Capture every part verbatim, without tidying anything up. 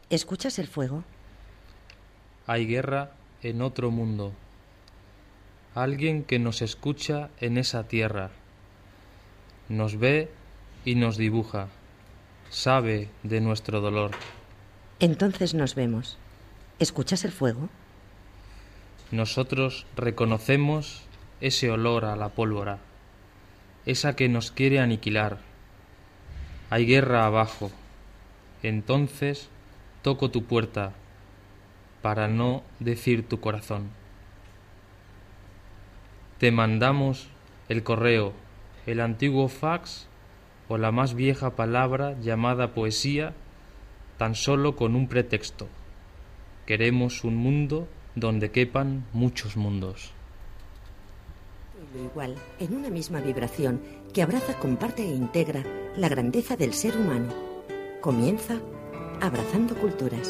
¿Escuchas el fuego? Hay guerra en otro mundo. Alguien que nos escucha en esa tierra. Nos ve y nos dibuja. Sabe de nuestro dolor. Entonces nos vemos. ¿Escuchas el fuego? Nosotros reconocemos ese olor a la pólvora, esa que nos quiere aniquilar. Hay guerra abajo. Entonces toco tu puerta para no decir tu corazón. Te mandamos el correo, el antiguo fax o la más vieja palabra llamada poesía, tan solo con un pretexto. Queremos un mundo donde quepan muchos mundos. Lo igual, en una misma vibración que abraza, comparte e integra la grandeza del ser humano. Comienza Abrazando Culturas.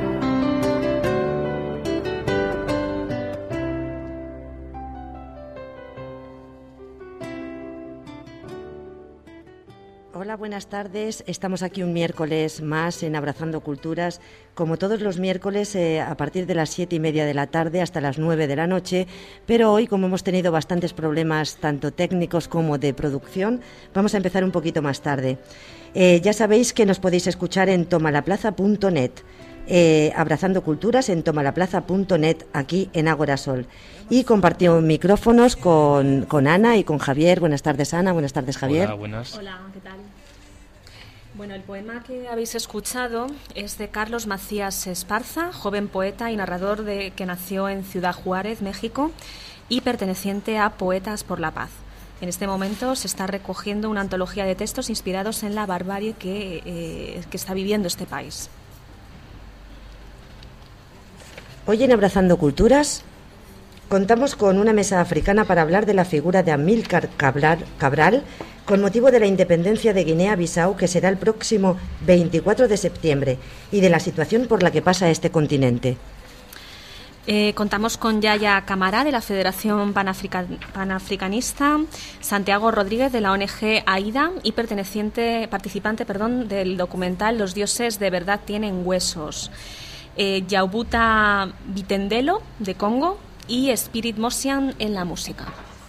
Hola, buenas tardes. Estamos aquí un miércoles más en Abrazando Culturas, como todos los miércoles eh, a partir de las siete y media de la tarde hasta las nueve de la noche, pero hoy, como hemos tenido bastantes problemas tanto técnicos como de producción, vamos a empezar un poquito más tarde. Eh, ya sabéis que nos podéis escuchar en tomalaplaza punto net. Eh, Abrazando Culturas en tomalaplaza punto net, aquí en Ágora Sol. Y compartió micrófonos con, con Ana y con Javier. Buenas tardes, Ana. Buenas tardes, Javier. Hola, buenas. Hola, ¿qué tal? Bueno, el poema que habéis escuchado es de Carlos Macías Esparza, joven poeta y narrador de, que nació en Ciudad Juárez, México, y perteneciente a Poetas por la Paz. En este momento se está recogiendo una antología de textos inspirados en la barbarie que, eh, que está viviendo este país. Hoy en Abrazando Culturas contamos con una mesa africana para hablar de la figura de Amílcar Cabral, Cabral con motivo de la independencia de Guinea-Bissau, que será el próximo veinticuatro de septiembre, y de la situación por la que pasa este continente. Eh, contamos con Yaya Camará, de la Federación Panafrica, Panafricanista, Santiago Rodríguez, de la O N G AIDA, y perteneciente, participante perdón, del documental Los dioses de verdad tienen huesos. Eh, Yaubuta Bitendelo, de Congo, y Spirit Mossian en la música.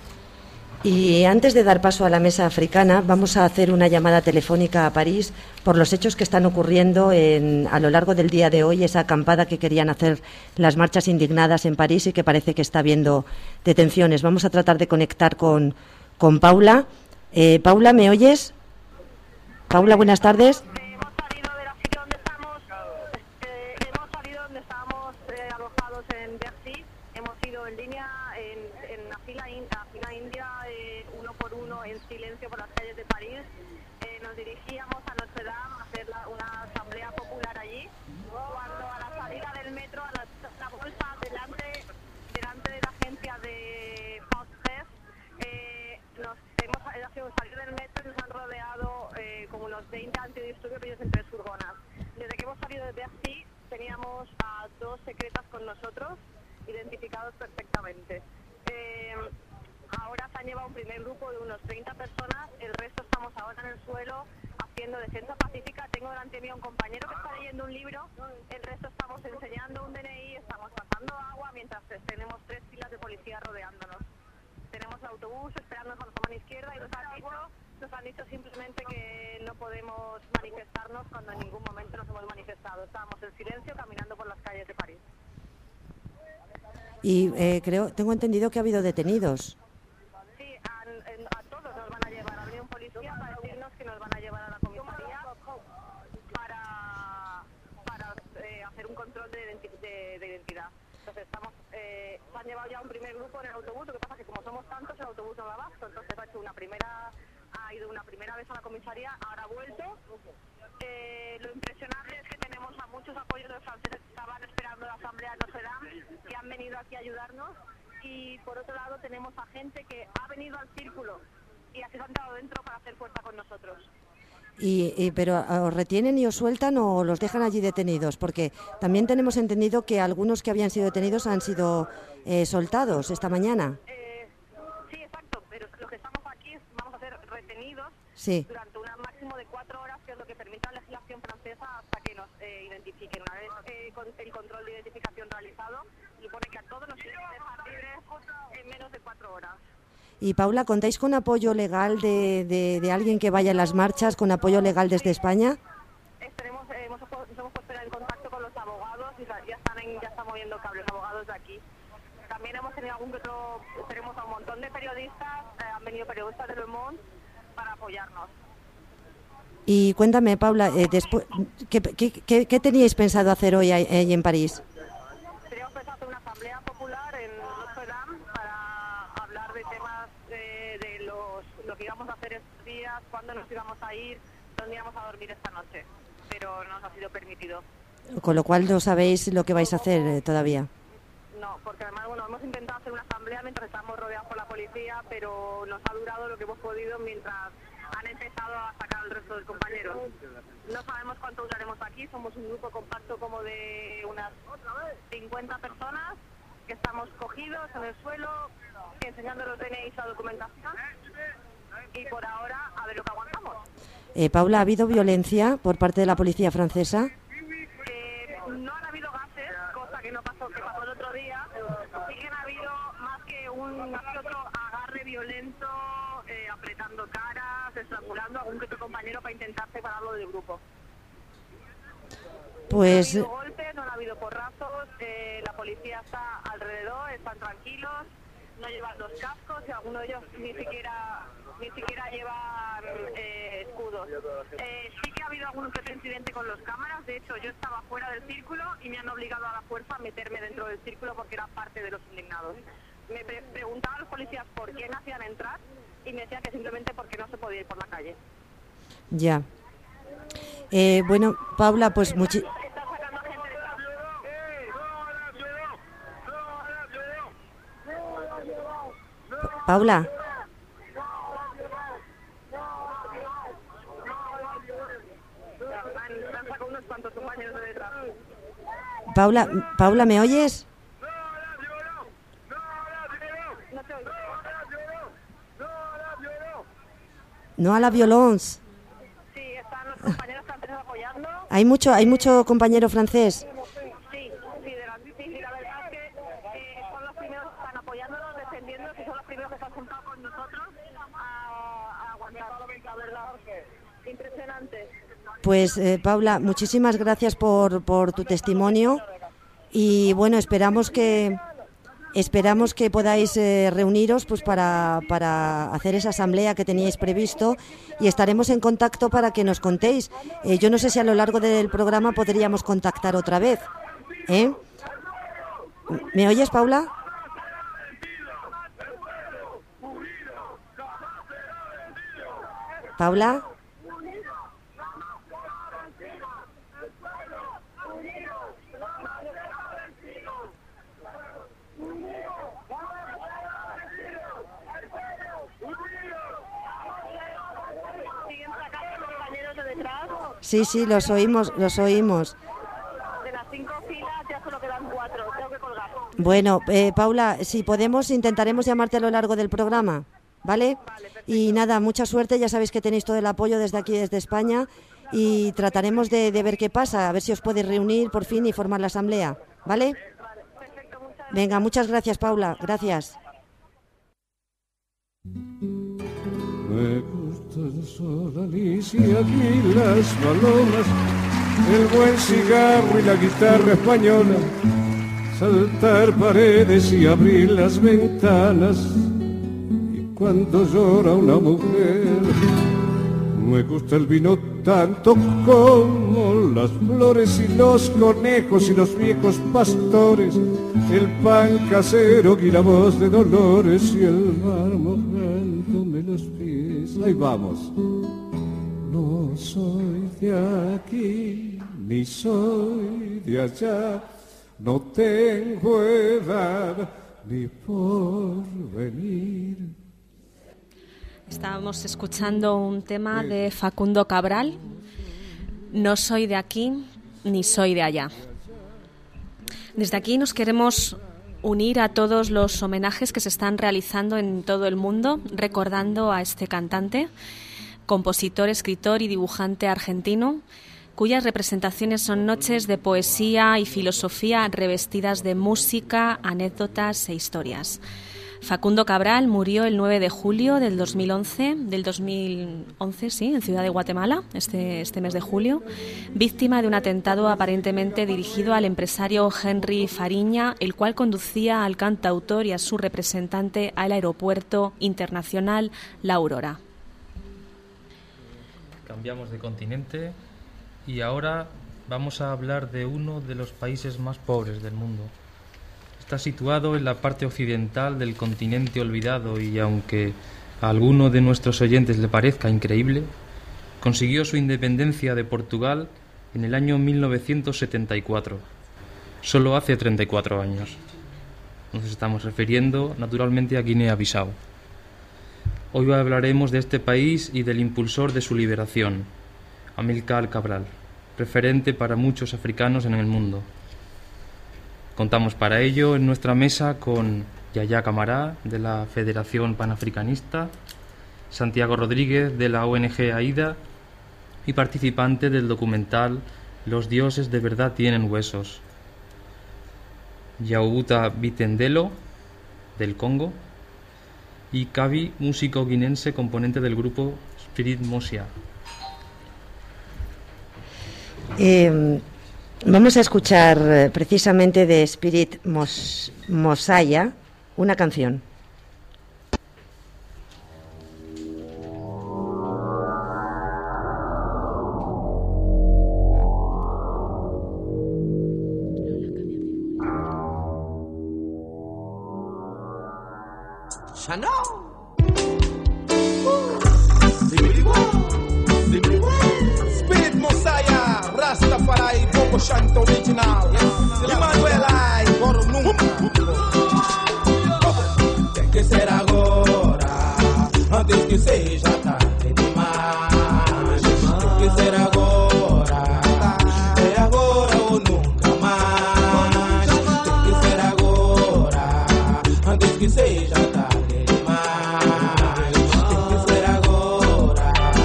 Y antes de dar paso a la mesa africana, vamos a hacer una llamada telefónica a París por los hechos que están ocurriendo en, a lo largo del día de hoy, esa acampada que querían hacer las marchas indignadas en París y que parece que está habiendo detenciones. Vamos a tratar de conectar con, con Paula. Eh, Paula, ¿me oyes? Paula, buenas tardes. Hemos salido de la sitio donde estamos, eh, hemos salido donde estábamos eh, alojados en Bercy, hemos ido en línea en, en la fila, in, la fila india, eh, uno por uno, en silencio por las calles de París. Eh, nos dirigíamos a Notre Dame a hacer la, una asamblea popular allí, cuando a la salida del metro, a la, la bolsa delante, delante de la agencia de France Press, eh, nos hemos hecho salir del metro y nos han rodeado eh, como unos veinte antidisturbios en tres furgonas. Desde que hemos salido de Bercy teníamos a dos secretas con nosotros, identificados perfectamente. Eh, ahora se han llevado un primer grupo de unos treinta personas, el resto estamos ahora en el suelo haciendo defensa pacífica. Tengo delante mío un compañero que está leyendo un libro, el resto estamos enseñando un D N I, estamos pasando agua mientras tenemos tres filas de policía rodeándonos. Tenemos el autobús esperándonos con la mano izquierda y nos han dicho, nos han dicho simplemente que no podemos manifestarnos cuando en ningún momento nos hemos manifestado. Estábamos en silencio caminando por las calles de París. Y eh, creo, tengo entendido que ha habido detenidos. Sí, a, a todos nos van a llevar. Ha venido un policía para decirnos que nos van a llevar a la comisaría para, para eh, hacer un control de, identi- de, de identidad. Entonces estamos, eh, se han llevado ya un primer grupo en el autobús. Lo que pasa es que como somos tantos, el autobús no da abasto. Entonces ha hecho una primera, ha ido una primera vez a la comisaría, ahora ha vuelto. Eh, lo impresionante es que tenemos a muchos apoyos de los franceses que estaban esperando la asamblea de Notre Dame, que han venido aquí a ayudarnos, y por otro lado tenemos a gente que ha venido al círculo y así se han entrado dentro para hacer fuerza con nosotros. Y, y pero ¿os retienen y os sueltan o los dejan allí detenidos? Porque también tenemos entendido que algunos que habían sido detenidos han sido eh, soltados esta mañana. Eh, sí, exacto, pero los que estamos aquí vamos a ser retenidos Sí. durante un máximo de cuatro horas, que es lo que permite la legislación francesa, hasta que nos eh, identifiquen. Una vez eh, con el control de identificación realizado, supone que a todos nos quieren dejar libres en menos de cuatro horas. Y Paula, ¿contáis con apoyo legal de, de, de alguien que vaya a las marchas, con apoyo legal desde España? Estaremos, eh, hemos, nos hemos puesto en contacto con los abogados y ya están, en, ya están moviendo cables, abogados de aquí. También hemos tenido algún que otro, tenemos a un montón de periodistas, eh, han venido periodistas de Le Monde para apoyarnos. Y cuéntame, Paula, eh, después, ¿qué, qué, qué, ¿qué teníais pensado hacer hoy ahí en París? Teníamos pensado hacer una asamblea popular en Notre Dame para hablar de temas de, de los, lo que íbamos a hacer estos días, cuándo nos íbamos a ir, dónde íbamos a dormir esta noche, pero no nos ha sido permitido. Con lo cual no sabéis lo que vais a hacer eh, todavía. No, porque además, bueno, hemos intentado hacer una asamblea mientras estamos rodeados por la policía, pero nos ha durado lo que hemos podido mientras han empezado a sacar al resto de compañeros. No sabemos cuánto duraremos aquí, somos un grupo compacto como de unas cincuenta personas que estamos cogidos en el suelo, enseñando los D N Is a documentación y por ahora a ver lo que aguantamos. Eh, Paula, ¿ha habido violencia por parte de la policía francesa? Eh, no han habido gases, cosa que no pasó, que pasó el otro día. Sí que han habido más que un más que otro agarre violento, eh, apretando caras, estrangulando a algún que otro compañero para intentar separarlo del grupo. Pues... No ha habido golpes, no ha habido porrazos, eh, la policía está alrededor, están tranquilos, no llevan los cascos y algunos de ellos ni siquiera ni siquiera llevan eh, escudos. Eh, sí que ha habido algún otro incidente con las cámaras, de hecho yo estaba fuera del círculo y me han obligado a la fuerza a meterme dentro del círculo porque era parte de los indignados. Me pre preguntaban los policías por qué me hacían entrar y me decían que simplemente porque no se podía ir por la calle. Ya. Eh, bueno, Paula, pues muchi... Paula. Paula, Paula, ¿me oyes? No a la violencia. Sí, están los compañeros franceses apoyando. Hay mucho, hay mucho compañero francés. Sí, sí, de la, sí, la verdad es que eh, son los primeros que están apoyándonos, defendiendo, y son los primeros que se han juntado con nosotros a, a aguantar la verdad. Impresionante. Pues eh, Paula, muchísimas gracias por, por tu testimonio y bueno, esperamos que esperamos que podáis eh, reuniros pues para, para hacer esa asamblea que teníais previsto y estaremos en contacto para que nos contéis. Eh, yo no sé si a lo largo del programa podríamos contactar otra vez. ¿Eh? ¿Me oyes, Paula? ¿Paula? Sí, sí, los oímos, los oímos. De las cinco filas ya solo quedan cuatro, tengo que colgar. Bueno, eh, Paula, si podemos, intentaremos llamarte a lo largo del programa, ¿vale? Vale, y nada, mucha suerte, ya sabéis que tenéis todo el apoyo desde aquí, desde España, y trataremos de, de ver qué pasa, a ver si os podéis reunir por fin y formar la asamblea, ¿vale? Vale, perfecto, muchas gracias. Venga, muchas gracias, Paula, gracias. Me gusta el sol, Alicia, aquí las palomas, el buen cigarro y la guitarra española, saltar paredes y abrir las ventanas, y cuando llora una mujer, me gusta el vino tanto como las flores y los conejos y los viejos pastores, el pan casero y la voz de Dolores y el mar mojándome los pies. Ahí vamos. No soy de aquí, ni soy de allá, no tengo edad ni porvenir. Estábamos escuchando un tema de Facundo Cabral, No soy de aquí ni soy de allá. Desde aquí nos queremos unir a todos los homenajes que se están realizando en todo el mundo, recordando a este cantante, compositor, escritor y dibujante argentino, cuyas representaciones son noches de poesía y filosofía revestidas de música, anécdotas e historias. Facundo Cabral murió el nueve de julio del dos mil once, del dos mil once, sí, en Ciudad de Guatemala, este, este mes de julio, víctima de un atentado aparentemente dirigido al empresario Henry Fariña, el cual conducía al cantautor y a su representante al aeropuerto internacional La Aurora. Cambiamos de continente y ahora vamos a hablar de uno de los países más pobres del mundo. Está situado en la parte occidental del continente olvidado y, aunque a alguno de nuestros oyentes le parezca increíble, consiguió su independencia de Portugal en el año mil novecientos setenta y cuatro, solo hace treinta y cuatro años. Nos estamos refiriendo naturalmente a Guinea-Bissau. Hoy hablaremos de este país y del impulsor de su liberación, Amílcar Cabral, referente para muchos africanos en el mundo. Contamos para ello en nuestra mesa con Yaya Camará, de la Federación Panafricanista, Santiago Rodríguez, de la O N G AIDA, y participante del documental Los dioses de verdad tienen huesos, Yaubuta Bitendelo, del Congo, y Kabi, músico guinense, componente del grupo Spirit Mosia. Eh... Vamos a escuchar precisamente de Spirit Mos- Mosaya una canción. Spirit Mosaya, Rastafari, Coco Shanto original. Emmanuel Ai, Goro nunca. Tem que ser agora, antes que seja tarde demais. Tem que ser agora, é agora ou nunca mais. Tem que ser agora, antes que seja tarde demais. Tem que ser agora,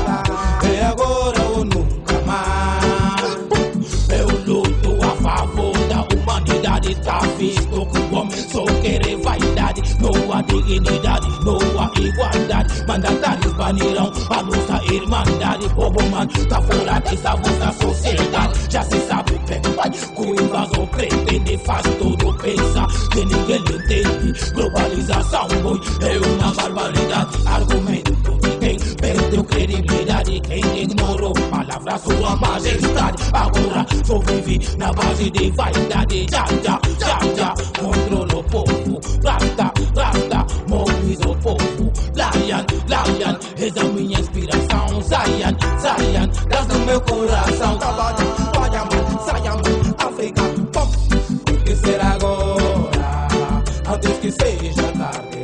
é agora ou nunca mais. Eu luto a favor da humanidade, tá visto que o homem só quer vaidade. Não há dignidade, não há igualdade. Mandatários banirão a nossa irmandade. O bom man tá fora dessa vossa sociedade. Já se sabe bem, pai, que o invasor pretende, faz tudo pensar que ninguém entende. Globalização, boy, é uma barbaridade. Argumento de quem perdeu credibilidade, quem ignorou palavras sua majestade. Agora só vive na base de vaidade. Já, já, já, já, controla o povo. Rasta, rasta, mobiliza o povo. Lion, Lion, és a minha inspiração. Zion, Zion, das do meu coração. Tabata, Guayama, Sayama, África, pop. Tem que ser agora, antes que seja tarde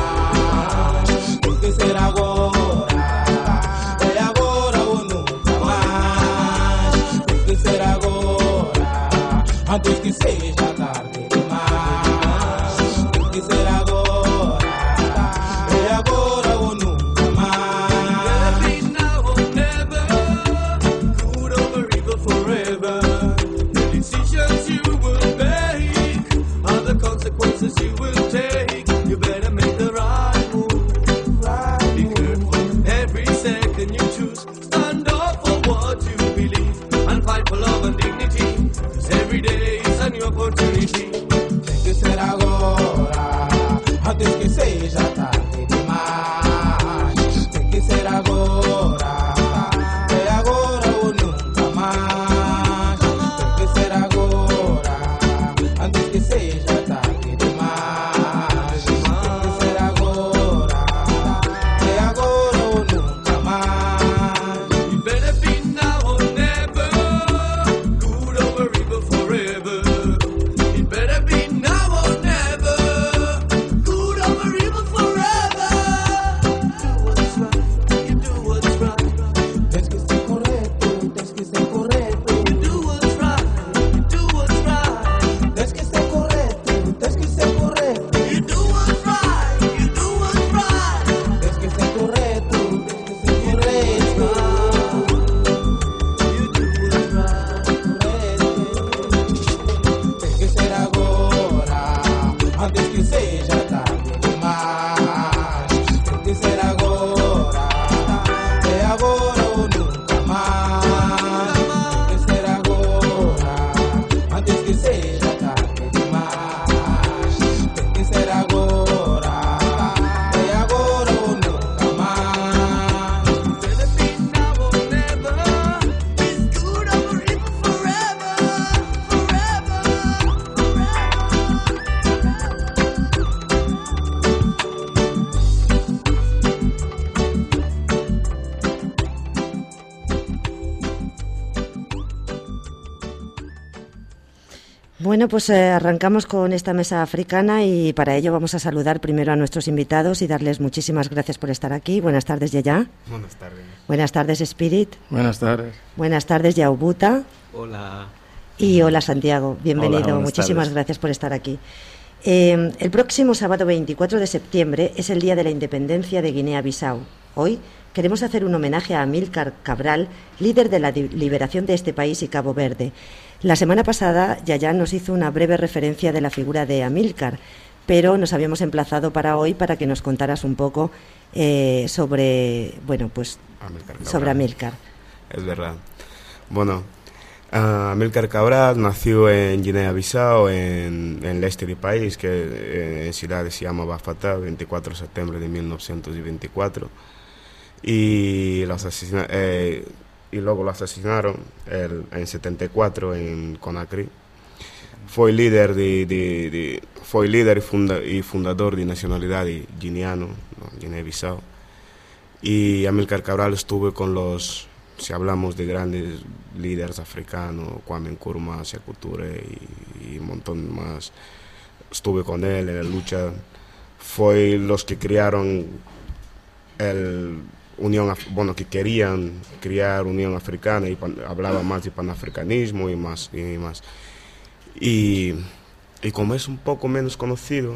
demais. Tem que ser agora, é agora ou nunca mais. Tem que ser agora, antes que seja tarde demais. Tem que ser agora, é agora ou nunca mais. Be now or never, good over evil forever. The decisions you will make are the consequences you will take. You better make the right move. Be careful every second you choose. Stand up for what you believe and fight for love and dignity. 'Cause every day is a new opportunity. Tem que ser agora, antes que seja tarde demais. Tem que ser agora, é agora ou nunca mais. Tem que ser agora, antes que seja tarde demais. Tem que ser agora, é agora ou nunca mais. You better be now or never, good over evil forever. You better be now or never, Bueno, pues eh, arrancamos con esta mesa africana y para ello vamos a saludar primero a nuestros invitados y darles muchísimas gracias por estar aquí. Buenas tardes, Yaya. Buenas tardes. Buenas tardes, Spirit. Buenas tardes. Buenas tardes, Yaubuta. Hola. Y hola, Santiago. Bienvenido. Hola, muchísimas tardes. gracias por estar aquí. Eh, el próximo sábado veinticuatro de septiembre es el Día de la Independencia de Guinea-Bissau. Hoy queremos hacer un homenaje a Amílcar Cabral, líder de la liberación de este país y Cabo Verde. La semana pasada Yaya nos hizo una breve referencia de la figura de Amílcar, pero nos habíamos emplazado para hoy para que nos contaras un poco eh, sobre, bueno, pues Amílcar sobre Amílcar. Es verdad. Bueno, uh, Amílcar Cabral nació en Guinea-Bissau, en, en el este del país, que eh, en ciudad se llama Bafata, veinticuatro de septiembre de mil novecientos veinticuatro. Y los asesina, eh, y luego lo asesinaron el, en setenta y cuatro en Conakry. Fue líder de, de, de fue líder y, funda, y fundador de nacionalidad guineano, ¿no? Guinea-Bissau. Y Amílcar Cabral estuvo con los, si hablamos de grandes líderes africanos, Kwame Nkrumah, Sékou Touré y, y un montón más, estuve con él en la lucha. Fue los que crearon el Unión, bueno, que querían crear Unión Africana y pan, hablaba más de panafricanismo y más y más. Y, y como es un poco menos conocido,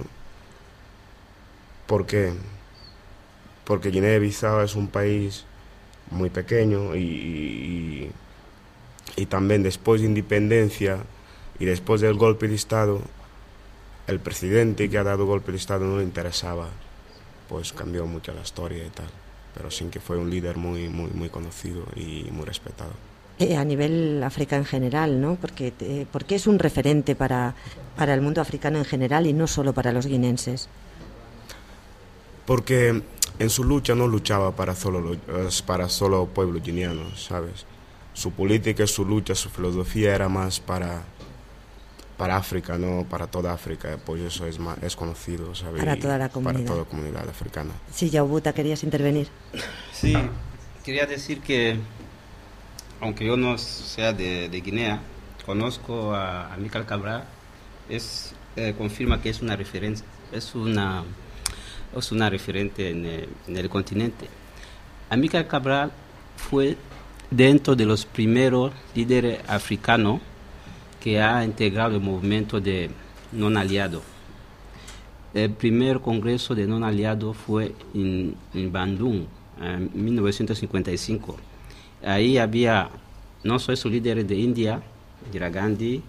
¿por qué? Porque Guinea-Bissau es un país muy pequeño y, y, y también después de independencia y después del golpe de Estado, el presidente que ha dado golpe de Estado no le interesaba, pues cambió mucho la historia y tal. Pero sí que fue un líder muy muy muy conocido y muy respetado. Eh, a nivel África en general, ¿no? Porque, eh, porque es un referente para, para el mundo africano en general y no solo para los guinenses. Porque en su lucha no luchaba para solo para solo pueblo guineano, ¿sabes? Su política, su lucha, su filosofía era más para para África, no para toda África, pues eso es más, es conocido, ¿sabes? Para toda la comunidad. Para toda la comunidad africana. Sí, Yaubuta, querías intervenir. Sí, quería decir que, aunque yo no sea de, de Guinea, conozco a Amílcar Cabral, es, eh, confirma que es una referencia, es una, es una referente en el, en el continente. Amílcar Cabral fue dentro de los primeros líderes africanos que ha integrado el movimiento de non aliado. El primer congreso de non aliado fue en, en Bandung, en mil novecientos cincuenta y cinco. Ahí había no solo esos líderes de India, Indira Gandhi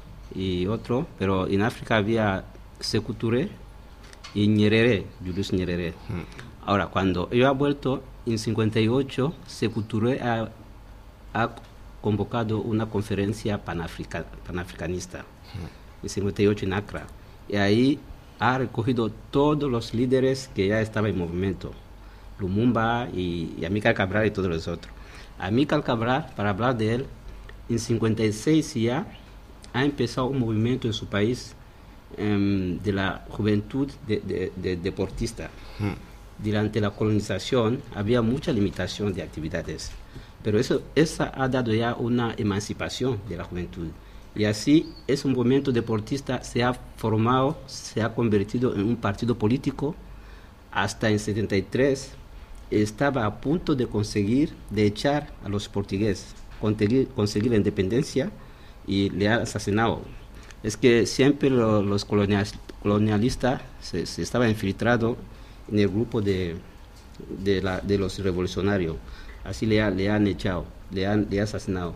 y otro, pero en África había Sékou Touré y Nyerere, Julius Nyerere. Hmm. Ahora, cuando yo he vuelto en cincuenta y ocho, Sékou Touré ha, ha convocado una conferencia panafrica, panafricanista uh-huh. en cincuenta y ocho en Accra, y ahí ha recogido todos los líderes que ya estaban en movimiento, Lumumba y, y Amílcar Cabral y todos los otros. Amílcar Cabral, para hablar de él, en cincuenta y seis ya ha empezado un movimiento en su país um, de la juventud de, de, de deportista. Uh-huh. Durante la colonización había mucha limitación de actividades, pero eso, esa ha dado ya una emancipación de la juventud. Y así, ese movimiento deportista se ha formado, se ha convertido en un partido político. Hasta en setenta y tres estaba a punto de conseguir, de echar a los portugueses, conseguir, conseguir la independencia, y le ha asesinado. Es que siempre lo, los colonial, colonialistas se, se estaban infiltrados en el grupo de, de, la, de los revolucionarios. Así le, ha, le han echado, le han, le han asesinado.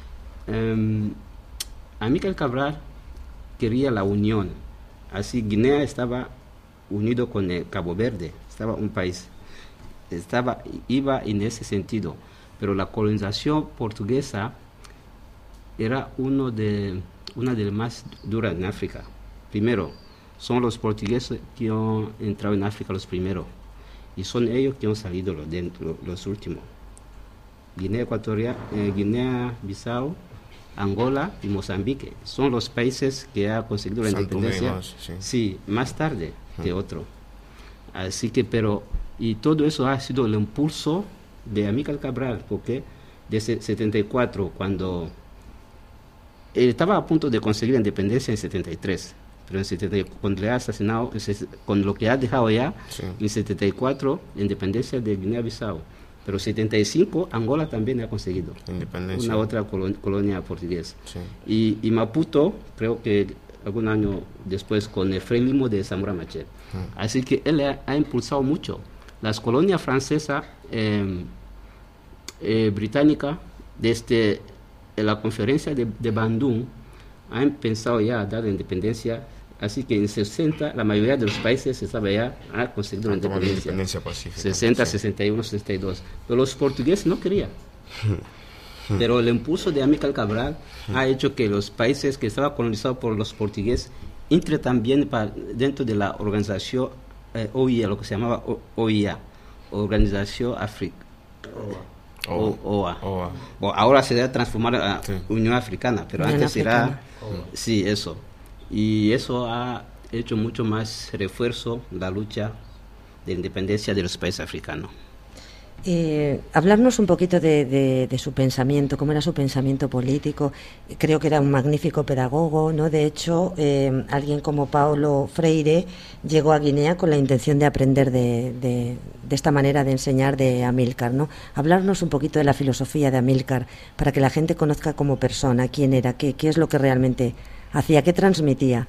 Um, Amílcar Cabral quería la unión. Así Guinea estaba unido con el Cabo Verde, estaba un país, estaba, iba en ese sentido. Pero la colonización portuguesa era uno de, una de las más duras en África. Primero, son los portugueses que han entrado en África los primeros, y son ellos que han salido los, dentro, los últimos. Guinea Ecuatorial, eh, Guinea-Bissau, Angola y Mozambique son los países que han conseguido la Santo independencia más, sí. sí, más tarde uh-huh. que otro. Así que, pero, y todo eso ha sido el impulso de Amílcar Cabral, porque desde setenta y cuatro, cuando él estaba a punto de conseguir la independencia en setenta y tres, pero en setenta, cuando le ha asesinado, con lo que ha dejado ya, sí. En setenta y cuatro, la independencia de Guinea-Bissau. Pero en setenta y cinco, Angola también ha conseguido una otra colo- colonia portuguesa. Sí. Y, y Maputo, creo que algún año después, con el Frelimo de Samora Machel. Hmm. Así que él ha, ha impulsado mucho. Las colonias francesas, eh, eh, británicas, desde la conferencia de, de Bandung, han pensado ya a dar la independencia. Así que en sesenta, la mayoría de los países estaba ya ha conseguido la independencia. independencia pacífica, sesenta, sí. sesenta y uno, sesenta y dos. Pero los portugueses no querían. Pero el impulso de Amílcar Cabral ha hecho que los países que estaban colonizados por los portugueses entren también para, dentro de la organización eh, O I A, lo que se llamaba O I A, Organización África. O, OA. OA. O, ahora se debe transformar a sí. Unión Africana, pero Unión antes Africana. Era... OA. Sí, eso. Y eso ha hecho mucho más refuerzo la lucha de independencia de los países africanos. Eh, hablarnos un poquito de, de, de su pensamiento, cómo era su pensamiento político. Creo que era un magnífico pedagogo, ¿no? De hecho, eh, alguien como Paulo Freire llegó a Guinea con la intención de aprender de, de, de esta manera de enseñar de Amílcar, ¿no? Hablarnos un poquito de la filosofía de Amílcar para que la gente conozca como persona quién era, qué, qué es lo que realmente hacía, qué transmitía.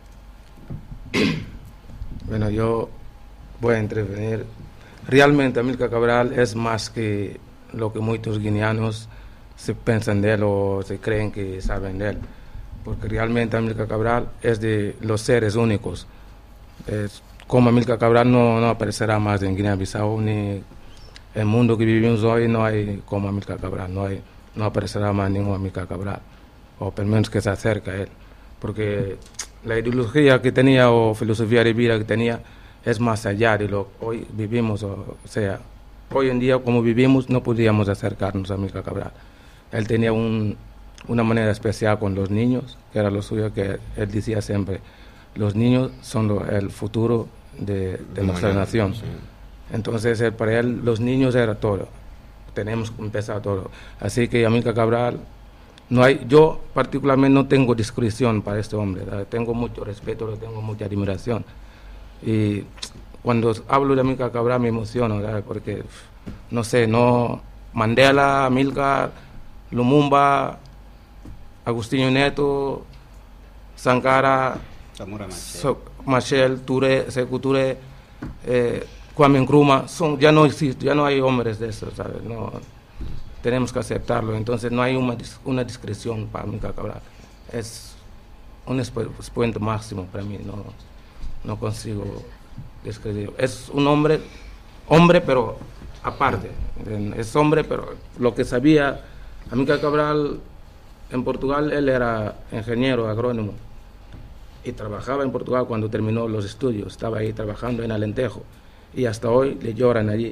Bueno, yo voy a intervenir. Realmente Amílcar Cabral es más que lo que muchos guineanos se piensan de él o se creen que saben de él, porque realmente Amílcar Cabral es de los seres únicos. Es, como Amílcar Cabral no, no aparecerá más en Guinea-Bissau, ni en el mundo que vivimos hoy no hay como Amílcar Cabral, no, hay, no aparecerá más ningún Amílcar Cabral, o por menos que se acerque a él, porque la ideología que tenía o filosofía de vida que tenía es más allá de lo que hoy vivimos, o sea, hoy en día como vivimos no podíamos acercarnos a Amílcar Cabral. Él tenía un, una manera especial con los niños, que era lo suyo, que él decía siempre, los niños son lo, el futuro de, de nuestra no, nación. Sí. Entonces él, para él los niños era todo, tenemos que empezar todo. Así que Amílcar Cabral, no hay, yo particularmente no tengo discreción para este hombre, ¿verdad? Tengo mucho respeto, tengo mucha admiración. Y cuando hablo de Amílcar Cabral me emociono, ¿verdad? Porque, no sé, no Mandela, Amílcar, Lumumba, Agustín Neto, Sankara, Samora Machel, so, Machel Touré, Sekou Touré, eh, Kwame Nkrumah, son, ya no existe, ya no hay hombres de esos, ¿sabes? No, tenemos que aceptarlo. Entonces no hay una, una discreción para Amílcar Cabral. Es un exponente máximo para mí, no, no consigo describirlo. Es un hombre, hombre pero aparte, es hombre, pero lo que sabía Amílcar Cabral en Portugal, él era ingeniero agrónomo y trabajaba en Portugal cuando terminó los estudios, estaba ahí trabajando en Alentejo y hasta hoy le lloran allí.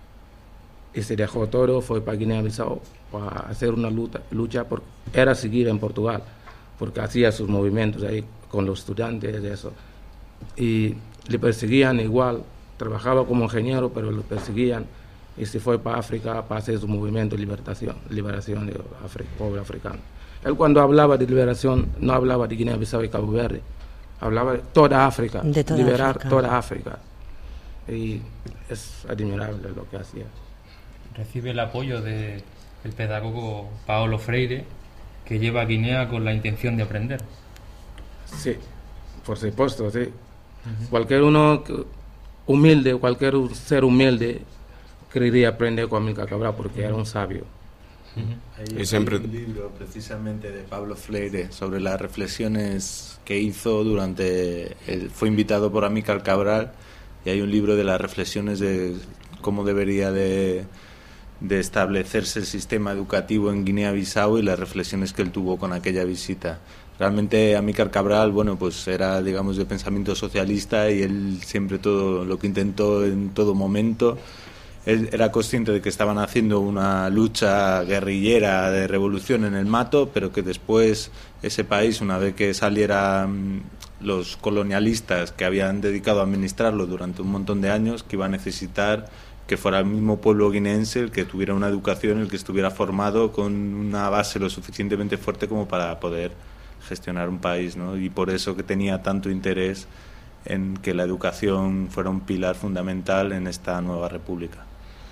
Y se dejó todo, fue para Guinea-Bissau para hacer una lucha, lucha por, era seguir en Portugal, porque hacía sus movimientos ahí con los estudiantes, eso. Y le perseguían igual, trabajaba como ingeniero, pero lo perseguían y se fue para África para hacer su movimiento de liberación, liberación de África, pobre africano. Él cuando hablaba de liberación no hablaba de Guinea-Bissau y Cabo Verde, hablaba de toda África, de toda liberar África. toda África. Y es admirable lo que hacía. Recibe el apoyo del pedagogo Paulo Freire, que lleva a Guinea con la intención de aprender. Sí, por supuesto, sí. Uh-huh. Cualquier uno humilde, cualquier ser humilde quería aprender con Amílcar Cabral porque uh-huh. era un sabio. Uh-huh. Hay, y siempre... hay un libro precisamente de Paulo Freire sobre las reflexiones que hizo durante... El, fue invitado por Amílcar Cabral y hay un libro de las reflexiones de cómo debería de... de establecerse el sistema educativo en Guinea-Bissau y las reflexiones que él tuvo con aquella visita. Realmente Amílcar Cabral, bueno, pues era, digamos, de pensamiento socialista y él siempre todo lo que intentó en todo momento, él era consciente de que estaban haciendo una lucha guerrillera de revolución en el Mato, pero que después ese país, una vez que salieran los colonialistas que habían dedicado a administrarlo durante un montón de años, que iba a necesitar que fuera el mismo pueblo guineense el que tuviera una educación, el que estuviera formado con una base lo suficientemente fuerte como para poder gestionar un país, ¿no? Y por eso que tenía tanto interés en que la educación fuera un pilar fundamental en esta nueva república.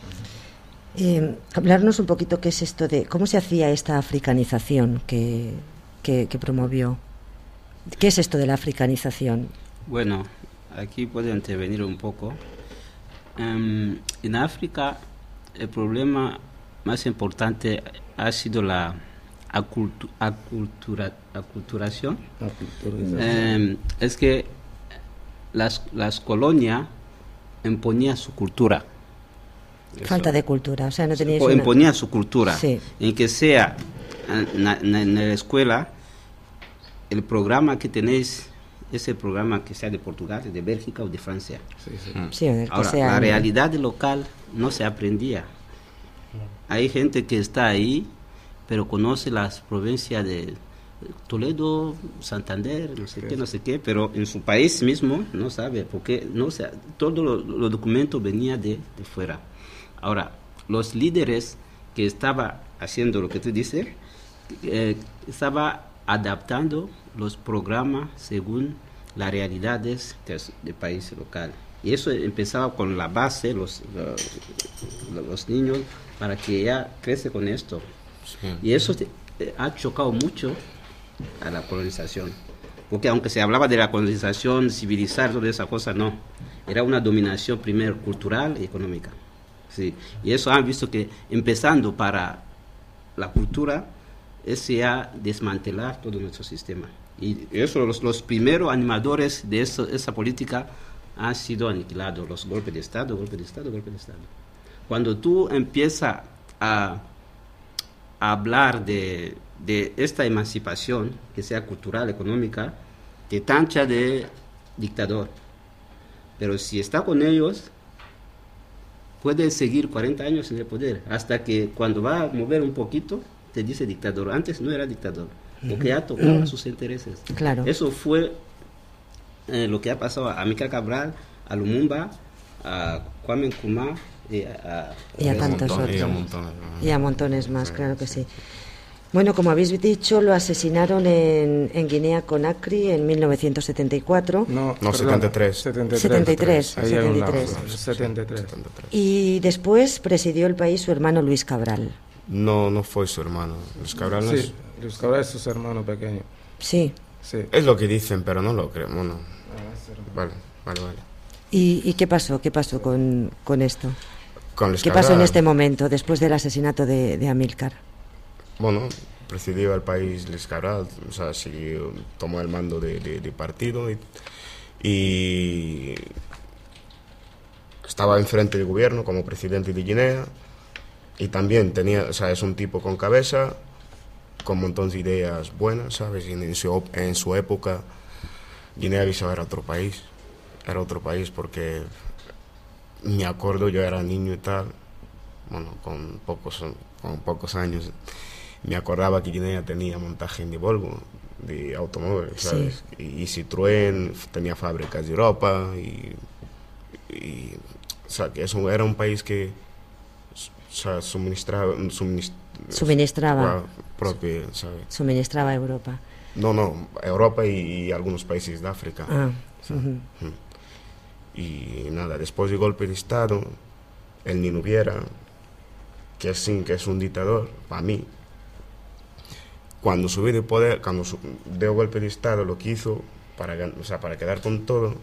Eh, hablarnos un poquito qué es esto de cómo se hacía esta africanización que, que, que promovió. ¿Qué es esto de la africanización? Bueno, aquí puedo intervenir un poco. Um, en África el problema más importante ha sido la acultu acultura aculturación. Um, es que las, las colonias imponían su cultura. Falta Eso. de cultura, o sea, no teníais o imponía una... su cultura, sí. En que sea en, en, en la escuela el programa que tenéis es el programa que sea de Portugal, de Bélgica o de Francia. Sí, sí. Mm. Sí, el que Ahora, sea la en... realidad local no se aprendía. Hay gente que está ahí, pero conoce las provincias de Toledo, Santander, no sé qué, no sé qué, pero en su país mismo no sabe, porque no sé, todos los lo documentos venían de, de fuera. Ahora, los líderes que estaban haciendo lo que tú dices, eh, estaban adaptando los programas según las realidades del país local. Y eso empezaba con la base, los, los, los niños, para que ya crece con esto. Sí. Y eso te, eh, ha chocado mucho a la colonización. Porque aunque se hablaba de la colonización, civilizar, toda esa cosa, no. Era una dominación primero cultural y económica. Sí. Y eso han visto que empezando para la cultura es ya desmantelar todo nuestro sistema. Y eso, los, los primeros animadores de eso, esa política han sido aniquilados, los golpes de Estado, golpes de Estado, golpes de Estado. Cuando tú empiezas a, a hablar de, de esta emancipación, que sea cultural, económica, te tancha de dictador. Pero si está con ellos, puede seguir cuarenta años en el poder, hasta que cuando va a mover un poquito, te dice dictador. Antes no era dictador, porque ya tocaba uh-huh. sus intereses. Claro. Eso fue eh, lo que ha pasado a Amílcar Cabral, a Lumumba, a Kwame Nkrumah y a, y a tantos montón, otros. Y a montones, y a montones más, sí, claro que sí. Bueno, como habéis dicho, lo asesinaron en, en Guinea-Conakry en mil novecientos setenta y cuatro. No, no setenta y tres. setenta y tres. setenta y tres. Ahí setenta y tres. setenta y tres. Y después presidió el país su hermano Luis Cabral. No, no fue su hermano. Luis Cabral no sí, es... Luis Cabral es su hermano pequeño. Sí. sí. Es lo que dicen, pero no lo creo. No. Vale, vale, vale. ¿Y, ¿Y qué pasó? ¿Qué pasó con, con esto? Con Luis ¿Qué Cabral? pasó en este momento, después del asesinato de, de Amílcar? Bueno, presidió el país Luis Cabral, o sea, siguió, tomó el mando de, de, de partido y, y estaba enfrente del gobierno como presidente de Guinea y también tenía, o sea, es un tipo con cabeza, con un montón de ideas buenas, ¿sabes? Y en su, en su época Guinea-Bissau era otro país, era otro país porque me acuerdo, yo era niño y tal, bueno, con pocos, con pocos años. Me acordaba que Guinea tenía montaje de Volvo, de automóviles, ¿sabes? Sí. Y, y Citroën tenía fábricas de Europa y, y o sea, que eso era un país que o sea, suministraba, suministra, suministraba propio, ¿sabes? Suministraba a Europa. No, no, Europa y, y algunos países de África. Ah. Uh-huh. Y nada, después del golpe de Estado, el Nino Viera, que es, que es un dictador, para mí, cuando subió de poder, cuando su, dio golpe de Estado, lo que hizo para, o sea, para quedar con todo,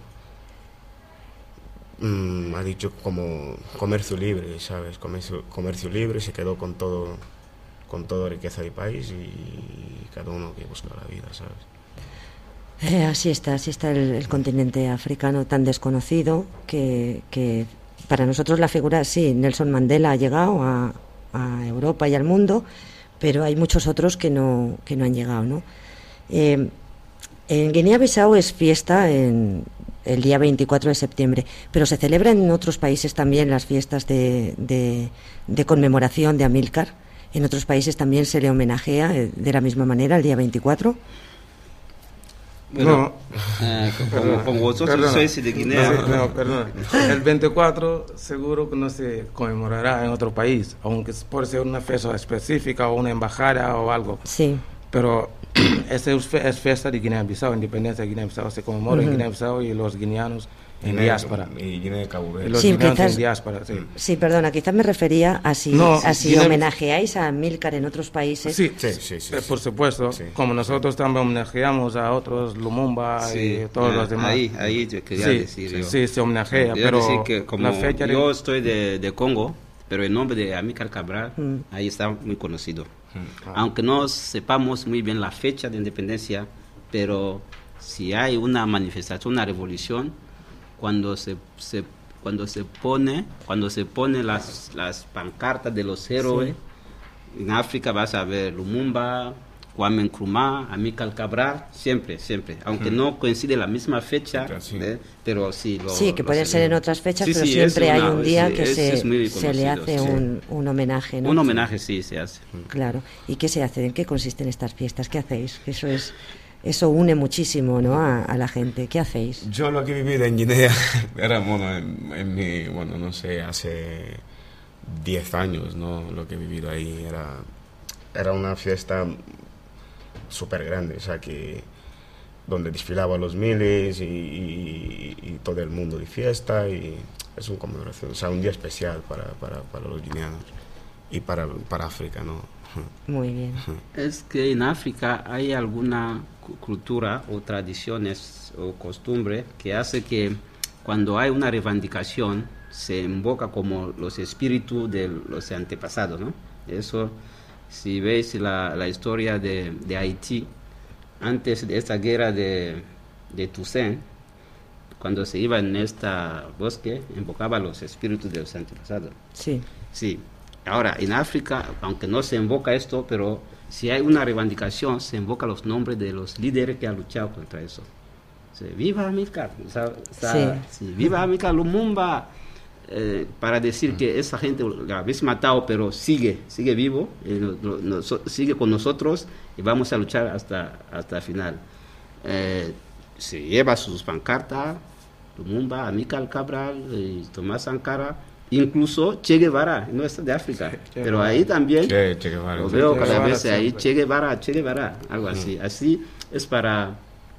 mmm, ha dicho como comercio libre, ¿sabes? Comercio, comercio libre, se quedó con todo, con toda riqueza del país y cada uno que busca la vida, ¿sabes? Eh, así está, así está el, el continente africano tan desconocido que, que para nosotros la figura, sí, Nelson Mandela ha llegado a, a Europa y al mundo, pero hay muchos otros que no, que no han llegado, ¿no? Eh, en Guinea-Bissau es fiesta en el día veinticuatro de septiembre, pero se celebran en otros países también las fiestas de, de, de conmemoración de Amílcar. En otros países también se le homenajea de la misma manera el día veinticuatro. Bueno, no. Eh, como, como vosotros Perdona. sois de Guinea. No, no, perdona. El veinticuatro seguro que no se conmemorará en otro país, aunque por ser una fecha específica o una embajada o algo. Sí. Pero esa es, fe- es fiesta de Guinea-Bissau, independencia de Guinea-Bissau, se conmemora en Ujú. Guinea-Bissau y los guineanos en Guinea- diáspora. Y Guinea de Cabo Y Verde. los Sí, guineanos quizás- en diáspora, sí. Sí, perdona, quizás me refería a si, No, a si Guinea- homenajeáis a Amílcar en otros países. Sí, Sí, sí, sí, eh, sí. por supuesto. Sí. Como nosotros también homenajeamos a otros, Lumumba Sí, y todos ah, los demás. Ahí, ahí yo quería sí, decir. sí, yo. sí, se homenajea, Quería pero decir que como la fecha de- yo estoy de, de Congo, pero el nombre de Amílcar Cabral Mm. ahí está muy conocido. Ah. Aunque no sepamos muy bien la fecha de independencia, pero si hay una manifestación, una revolución, cuando se, se cuando se pone cuando se pone las, las pancartas de los héroes en África, vas a ver Lumumba, Kwame Nkrumah, Amílcar Cabral, siempre, siempre, aunque no coincide la misma fecha, Sí. ¿eh? Pero sí lo, Sí, que lo pueden se- ser en otras fechas, Sí, pero sí, siempre es hay una- un día sí, que es- se, es muy se le conocido, hace sí. un, un homenaje, ¿no? Un homenaje, sí, se hace. Claro. ¿Y qué se hace? ¿En qué consisten estas fiestas? ¿Qué hacéis? Que Eso es, eso une muchísimo, ¿no? A, a la gente. ¿Qué hacéis? Yo lo que he vivido en Guinea era, bueno, en, en mi, bueno, no sé, hace diez años, ¿no? Lo que he vivido ahí era, era una fiesta súper grande, o sea, que donde desfilaban los miles y, y- y todo el mundo de fiesta, y es una conmemoración, o sea, un día especial para, para, para los guineanos y para, para África, ¿no? Muy bien. Es que en África hay alguna cu- cultura o tradiciones o costumbre que hace que cuando hay una reivindicación se invoca como los espíritus de los antepasados, ¿no? Eso, si veis la, la historia de, de Haití, antes de esta guerra de, de Toussaint, cuando se iba en este bosque, invocaba los espíritus de los antepasados. Sí. Sí. Ahora, en África, aunque no se invoca esto, pero si hay una reivindicación, se invoca los nombres de los líderes que han luchado contra eso. Sí, viva Amílcar, o sea, o sea, Sí. sí, viva Amílcar Lumumba, eh, para decir que esa gente la habéis matado, pero sigue, sigue vivo, eh, no- no- no- so- sigue con nosotros y vamos a luchar hasta, hasta el final. Eh, se lleva sus pancartas, Lumumba, Amílcar Cabral, y Tomás Sankara, incluso Che Guevara, no es de África, pero ahí también Che, Che Guevara. lo veo Che cada Guevara vez ahí, siempre. Che Guevara, Che Guevara, algo así. Así es para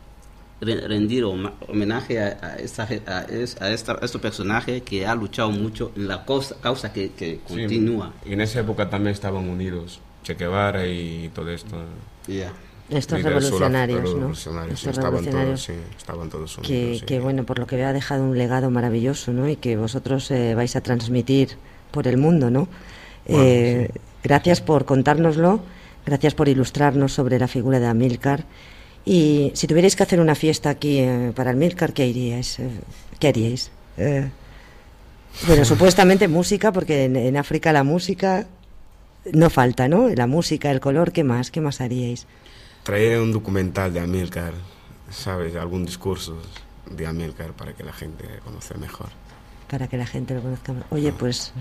re- rendir homa- homenaje a, a, esta, ge- a, es- a esta, a este personaje que ha luchado mucho en la causa, causa que, que Sí, continúa. y en esa época también estaban unidos Che Guevara y todo esto. Ya. Estos Líderes revolucionarios, suraf- ¿no? revolucionarios, sí, Estos estaban revolucionarios todos, sí, estaban todos unidos. que, sí. que, bueno, por lo que veo ha dejado un legado maravilloso, ¿no? Y que vosotros eh, vais a transmitir por el mundo, ¿no? Bueno, Eh, Gracias por contárnoslo, gracias por ilustrarnos sobre la figura de Amílcar. Y si tuvierais que hacer una fiesta aquí eh, para Amílcar, ¿qué haríais? Eh, ¿Qué haríais? Eh, bueno, supuestamente música, porque en, en África la música no falta, ¿no? La música, el color, ¿qué más? ¿Qué más haríais? Traer un documental de Amílcar, ¿sabes? Algún discurso de Amílcar para que la gente conozca mejor. Para que la gente lo conozca más. Oye, pues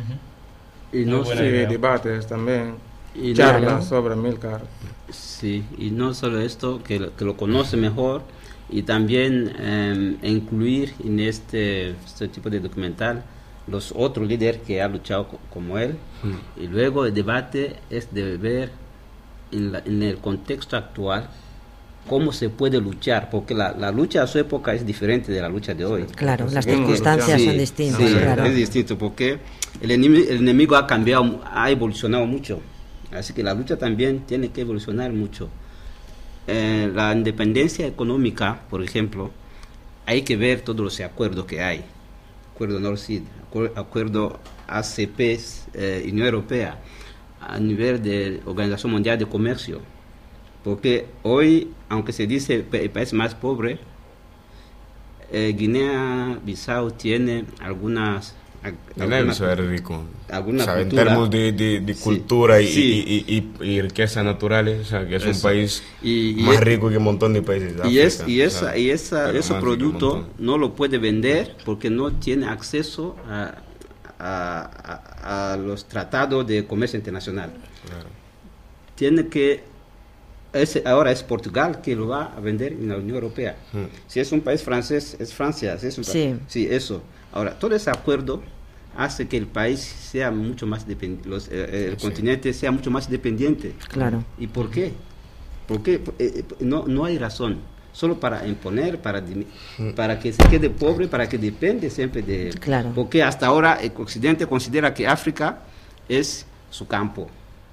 Y no, buena Sí, idea. debates también, y no- charlas sobre Amílcar. Sí, y no solo esto, que lo, que lo conoce mejor, y también eh, incluir en este, este tipo de documental los otros líderes que han luchado co- como él. Y luego el debate es de ver en, la- en el contexto actual cómo se puede luchar, porque la, la lucha a su época es diferente de la lucha de hoy. claro, las Seguimos circunstancias Sí, son distintas, sí, claro. es distinto porque el enemigo, el enemigo ha cambiado, ha evolucionado mucho. Así que la lucha también tiene que evolucionar mucho. Eh, la independencia económica, por ejemplo, hay que ver todos los acuerdos que hay. Acuerdo Nord-Sud, acuer- acuerdo A C P, eh, Unión Europea, a nivel de Organización Mundial de Comercio. Porque hoy, aunque se dice pa- el país más pobre, eh, Guinea-Bissau tiene algunas... ag- algunas- Guinea-Bissau es rico. alguna O sea, en cultura. términos de, de, de Sí, cultura y, sí. y, y, y, y riqueza naturales, o sea, que es un Eso. país Y- y más es- rico que un montón de países de Y, es, África, y, o esa, sea, y esa, pero ese más rico que un producto montón. no lo puede vender porque no tiene acceso a, a, a- a los tratados de comercio internacional. Claro. Tiene que es, ahora es Portugal que lo va a vender en la Unión Europea. Mm. Si es un país francés, es Francia. Si es un sí. Pa- sí, eso. Ahora, todo ese acuerdo hace que el país sea mucho más dependiente, eh, el sí. continente sea mucho más dependiente. Claro. ¿Y por qué? Porque eh, no, no hay razón. Solo para imponer, para, para que se quede pobre, para que depende siempre de... Claro. Porque hasta ahora el Occidente considera que África es su campo.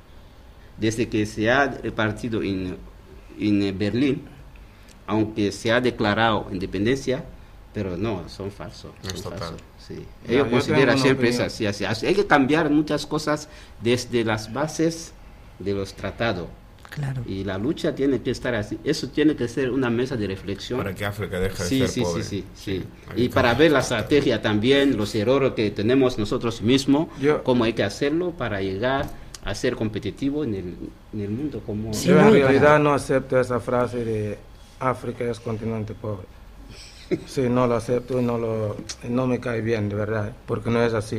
Desde que se ha repartido en, en Berlín, aunque se ha declarado independencia, pero no, son falsos. Son falsos. Sí. Ellos no, consideran siempre es así, así, así. Hay que cambiar muchas cosas desde las bases de los tratados. Claro. Y la lucha tiene que estar así. Eso tiene que ser una mesa de reflexión. Para que África deje de sí, ser sí, pobre. Sí, sí, sí. Y para ver la estrategia también, los errores que tenemos nosotros mismos, Yo, cómo hay que hacerlo para llegar a ser competitivo en el, en el mundo. Como sí, Yo en realidad no acepto esa frase de África es continente pobre. Sí, no lo acepto y no, lo, no me cae bien, de verdad, porque no es así.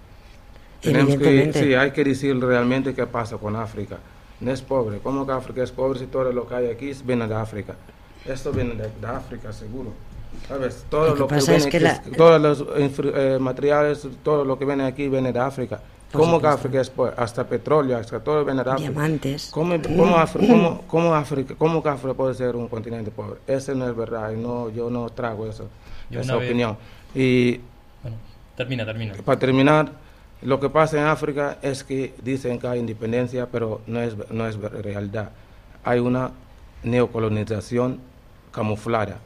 Tenemos que, sí, hay que decir realmente qué pasa con África. No es pobre. ¿Cómo que África es pobre si todo lo que hay aquí viene de África? Esto viene de, de África, seguro. ¿Sabes? Todo lo que, lo que viene, es que la... todos los eh, materiales, todo lo que viene aquí viene de África. Por ¿Cómo supuesto. Que África es pobre? Hasta petróleo, hasta todo viene de África. Diamantes. ¿Cómo, cómo, África, cómo, cómo, África, ¿Cómo que África puede ser un continente pobre? Eso no es verdad. Y no, yo no trago eso, esa opinión. Vez... Y bueno, termina, termina. Para terminar, lo que pasa en África es que dicen que hay independencia, pero no es, no es realidad. Hay una neocolonización camuflada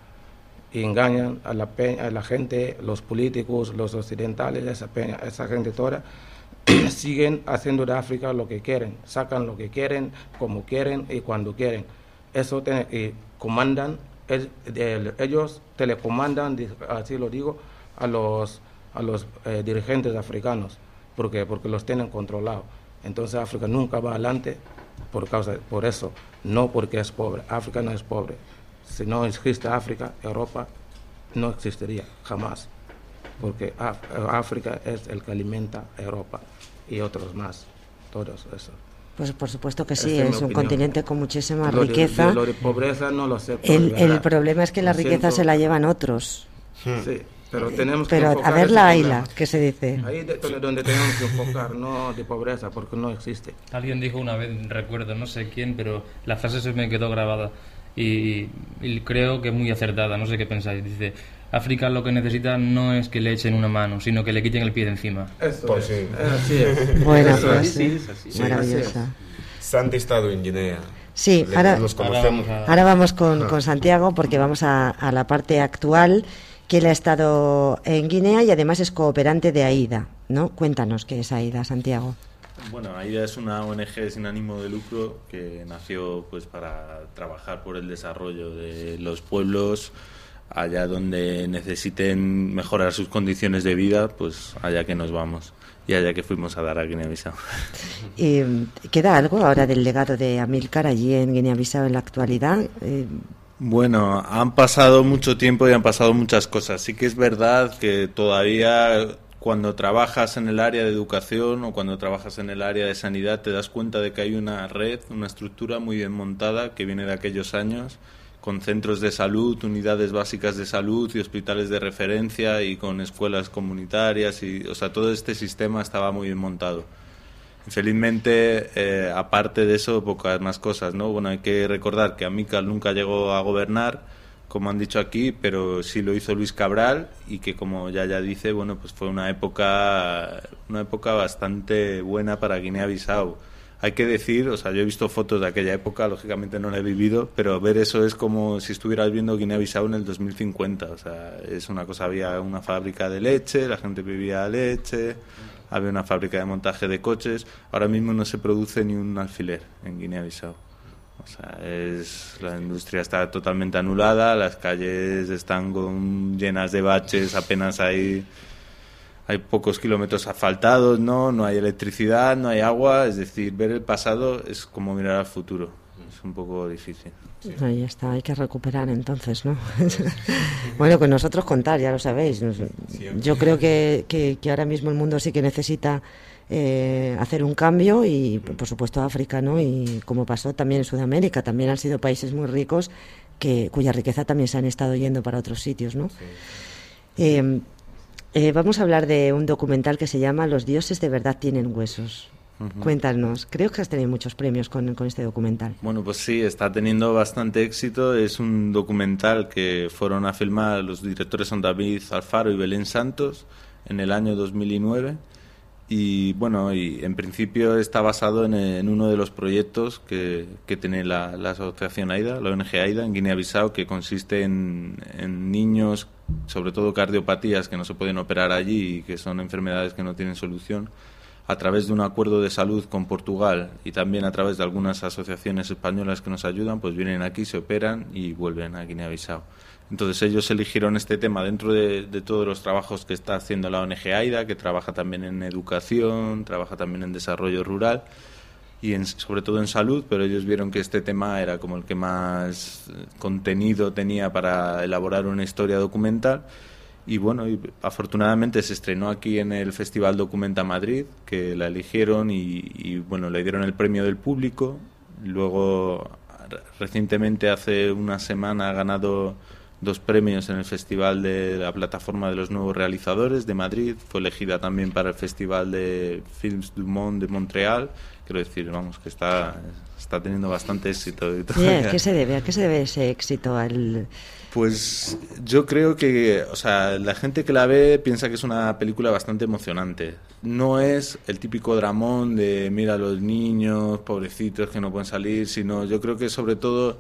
y engañan a la, peña, a la gente, los políticos, los occidentales, esa, peña, esa gente toda, siguen haciendo de África lo que quieren, sacan lo que quieren, como quieren y cuando quieren. Eso tiene, y comandan, el, el, ellos telecomandan, así lo digo, a los, a los eh, dirigentes africanos. ¿Por qué? Porque los tienen controlados. Entonces África nunca va adelante por causa, por eso, no porque es pobre. África no es pobre. Si no existe África, Europa no existiría jamás. Porque África es el que alimenta a Europa y otros más, todos eso. Pues por supuesto que sí, es, es un opinión. Continente con muchísima lo riqueza. De, lo de pobreza no lo sé. El, el problema es que la riqueza siento... se la llevan otros. Sí. Pero tenemos Pero que enfocar a ver la aila, ¿qué se dice? Ahí es donde, donde tenemos que enfocar, no de pobreza, porque no existe. Alguien dijo una vez, recuerdo, no sé quién, pero la frase se me quedó grabada y, y creo que es muy acertada, no sé qué pensáis. Dice, África lo que necesita no es que le echen una mano, sino que le quiten el pie de encima. Eso pues es, sí. Así es. Buena Eso frase, es. sí, sí, maravillosa. Santi ha estado en Guinea. Sí, le, ahora, nos conocemos. ahora vamos, a... ahora vamos con, con Santiago porque vamos a, a la parte actual, que él ha estado en Guinea y además es cooperante de AIDA, ¿no? Cuéntanos qué es AIDA, Santiago. Bueno, AIDA es una O N G sin ánimo de lucro que nació pues para trabajar por el desarrollo de los pueblos allá donde necesiten mejorar sus condiciones de vida, pues allá que nos vamos y allá que fuimos a dar a Guinea-Bissau. ¿Y queda algo ahora del legado de Amílcar allí en Guinea-Bissau en la actualidad? Eh, Bueno, han pasado mucho tiempo y han pasado muchas cosas. Sí que es verdad que todavía cuando trabajas en el área de educación o cuando trabajas en el área de sanidad te das cuenta de que hay una red, una estructura muy bien montada que viene de aquellos años, con centros de salud, unidades básicas de salud y hospitales de referencia y con escuelas comunitarias. Y, o sea, todo este sistema estaba muy bien montado. Infelizmente, eh, aparte de eso, pocas más cosas, ¿no? Bueno, hay que recordar que Amílcar nunca llegó a gobernar, como han dicho aquí, pero sí lo hizo Luis Cabral y que, como ya ya dice, bueno, pues fue una época, una época bastante buena para Guinea-Bissau. Hay que decir, o sea, yo he visto fotos de aquella época, lógicamente no la he vivido, pero ver eso es como si estuvieras viendo Guinea-Bissau en el dos mil cincuenta, o sea, es una cosa, había una fábrica de leche, la gente bebía leche, había una fábrica de montaje de coches. Ahora mismo no se produce ni un alfiler en Guinea-Bissau. O sea, es, la industria está totalmente anulada, las calles están con, llenas de baches, apenas hay, hay pocos kilómetros asfaltados, ¿no? No hay electricidad, no hay agua. Es decir, ver el pasado es como mirar al futuro. Es un poco difícil. Sí. Ahí está, hay que recuperar entonces, ¿no? Bueno, con nosotros contar, ya lo sabéis. Yo creo que, que, que ahora mismo el mundo sí que necesita eh, hacer un cambio y, por supuesto, África, ¿no? Y como pasó también en Sudamérica, también han sido países muy ricos que cuya riqueza también se han estado yendo para otros sitios, ¿no? Sí. Eh, eh, vamos a hablar de un documental que se llama Los dioses de verdad tienen huesos. Uh-huh. Cuéntanos, creo que has tenido muchos premios con, con este documental. Bueno, pues sí, está teniendo bastante éxito. Es un documental que fueron a filmar los directores son David Alfaro y Belén Santos en el año dos mil nueve. Y bueno, y en principio está basado en, en uno de los proyectos que, que tiene la, la asociación AIDA, la O N G AIDA en Guinea-Bissau, que consiste en, en niños, sobre todo cardiopatías que no se pueden operar allí y que son enfermedades que no tienen solución, a través de un acuerdo de salud con Portugal y también a través de algunas asociaciones españolas que nos ayudan, pues vienen aquí, se operan y vuelven a Guinea-Bissau. Entonces ellos eligieron este tema dentro de, de todos los trabajos que está haciendo la O N G AIDA, que trabaja también en educación, trabaja también en desarrollo rural y en, sobre todo en salud, pero ellos vieron que este tema era como el que más contenido tenía para elaborar una historia documental. Y bueno, y afortunadamente se estrenó aquí en el Festival Documenta Madrid, que la eligieron y, y bueno, le dieron el premio del público. Luego, recientemente, hace una semana, ha ganado dos premios en el Festival de la Plataforma de los Nuevos Realizadores de Madrid. Fue elegida también para el Festival de Films du Monde de Montreal. Quiero decir, vamos, que está, está teniendo bastante éxito. Y todo. ¿Y a qué se debe? ¿A qué se debe ese éxito? Al... Pues yo creo que, o sea, la gente que la ve piensa que es una película bastante emocionante. No es el típico dramón de mira a los niños, pobrecitos que no pueden salir, sino yo creo que sobre todo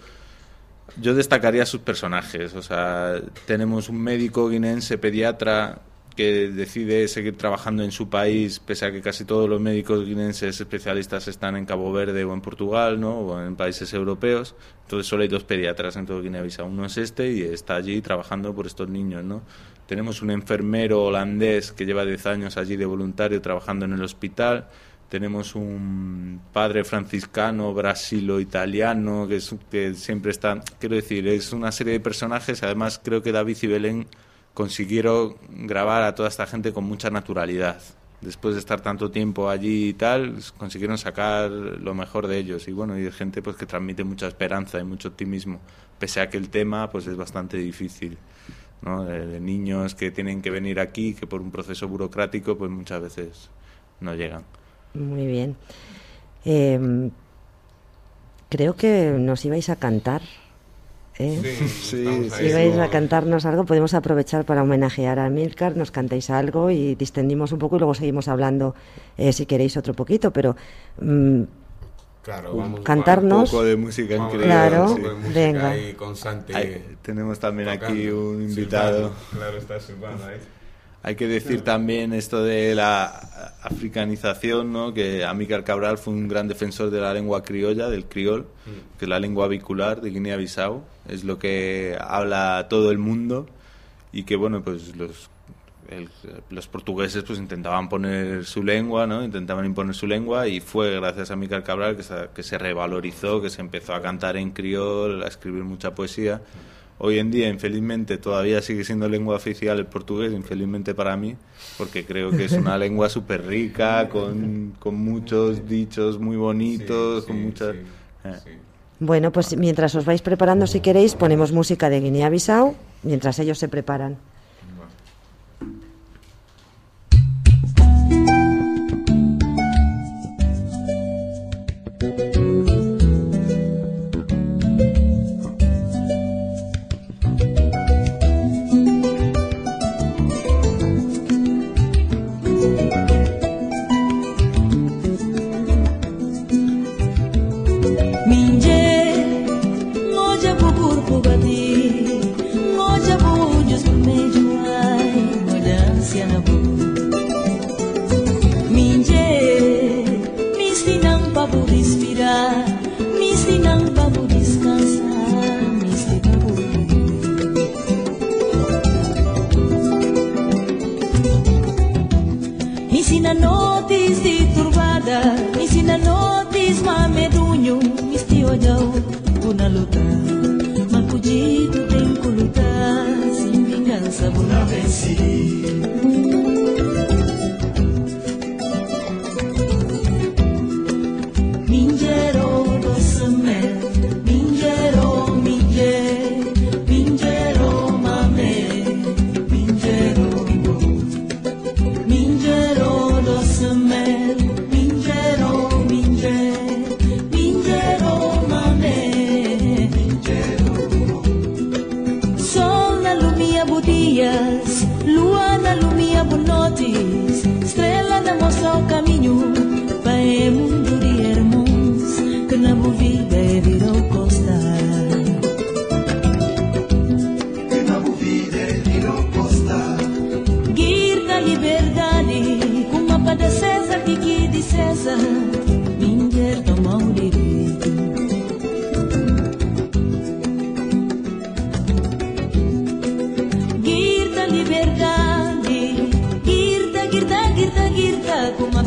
yo destacaría sus personajes. O sea, tenemos un médico guineense pediatra que decide seguir trabajando en su país, pese a que casi todos los médicos guineenses especialistas están en Cabo Verde o en Portugal, ¿no? O en países europeos. Entonces solo hay dos pediatras en todo Guinea-Bissau. Uno es este y está allí trabajando por estos niños, ¿no? Tenemos un enfermero holandés que lleva diez años allí de voluntario trabajando en el hospital. Tenemos un padre franciscano brasilo-italiano que, es, que siempre está... Quiero decir, es una serie de personajes. Además, creo que David y Belén consiguieron grabar a toda esta gente con mucha naturalidad. Después de estar tanto tiempo allí y tal, consiguieron sacar lo mejor de ellos. Y bueno, y de gente pues que transmite mucha esperanza y mucho optimismo, pese a que el tema pues es bastante difícil, ¿no? De, de niños que tienen que venir aquí, que por un proceso burocrático pues muchas veces no llegan. Muy bien. Eh, creo que nos ibais a cantar. ¿Eh? Sí, sí, si vais a cantarnos algo, podemos aprovechar para homenajear a Amílcar, nos cantáis algo y distendimos un poco y luego seguimos hablando eh, si queréis otro poquito, pero mm, claro, vamos, cantarnos un poco de música increíble. Claro, sí. música venga. Ahí con Santi. Hay, tenemos también tocando, aquí un invitado. Silvano, claro, está Silvano ahí. Hay que decir también esto de la africanización, ¿no? Que Amílcar Cabral fue un gran defensor de la lengua criolla, del criol, que es la lengua vehicular de Guinea-Bissau, es lo que habla todo el mundo y que bueno, pues los el, los portugueses pues intentaban poner su lengua, ¿no? Intentaban imponer su lengua y fue gracias a Amílcar Cabral que se, que se revalorizó, que se empezó a cantar en criol, a escribir mucha poesía. Hoy en día, infelizmente, todavía sigue siendo lengua oficial el portugués, infelizmente para mí, porque creo que es una lengua súper rica, con, con muchos dichos muy bonitos, sí, con sí, muchas... sí, eh. sí. Bueno, pues mientras os vais preparando, si queréis, ponemos música de Guinea-Bissau mientras ellos se preparan.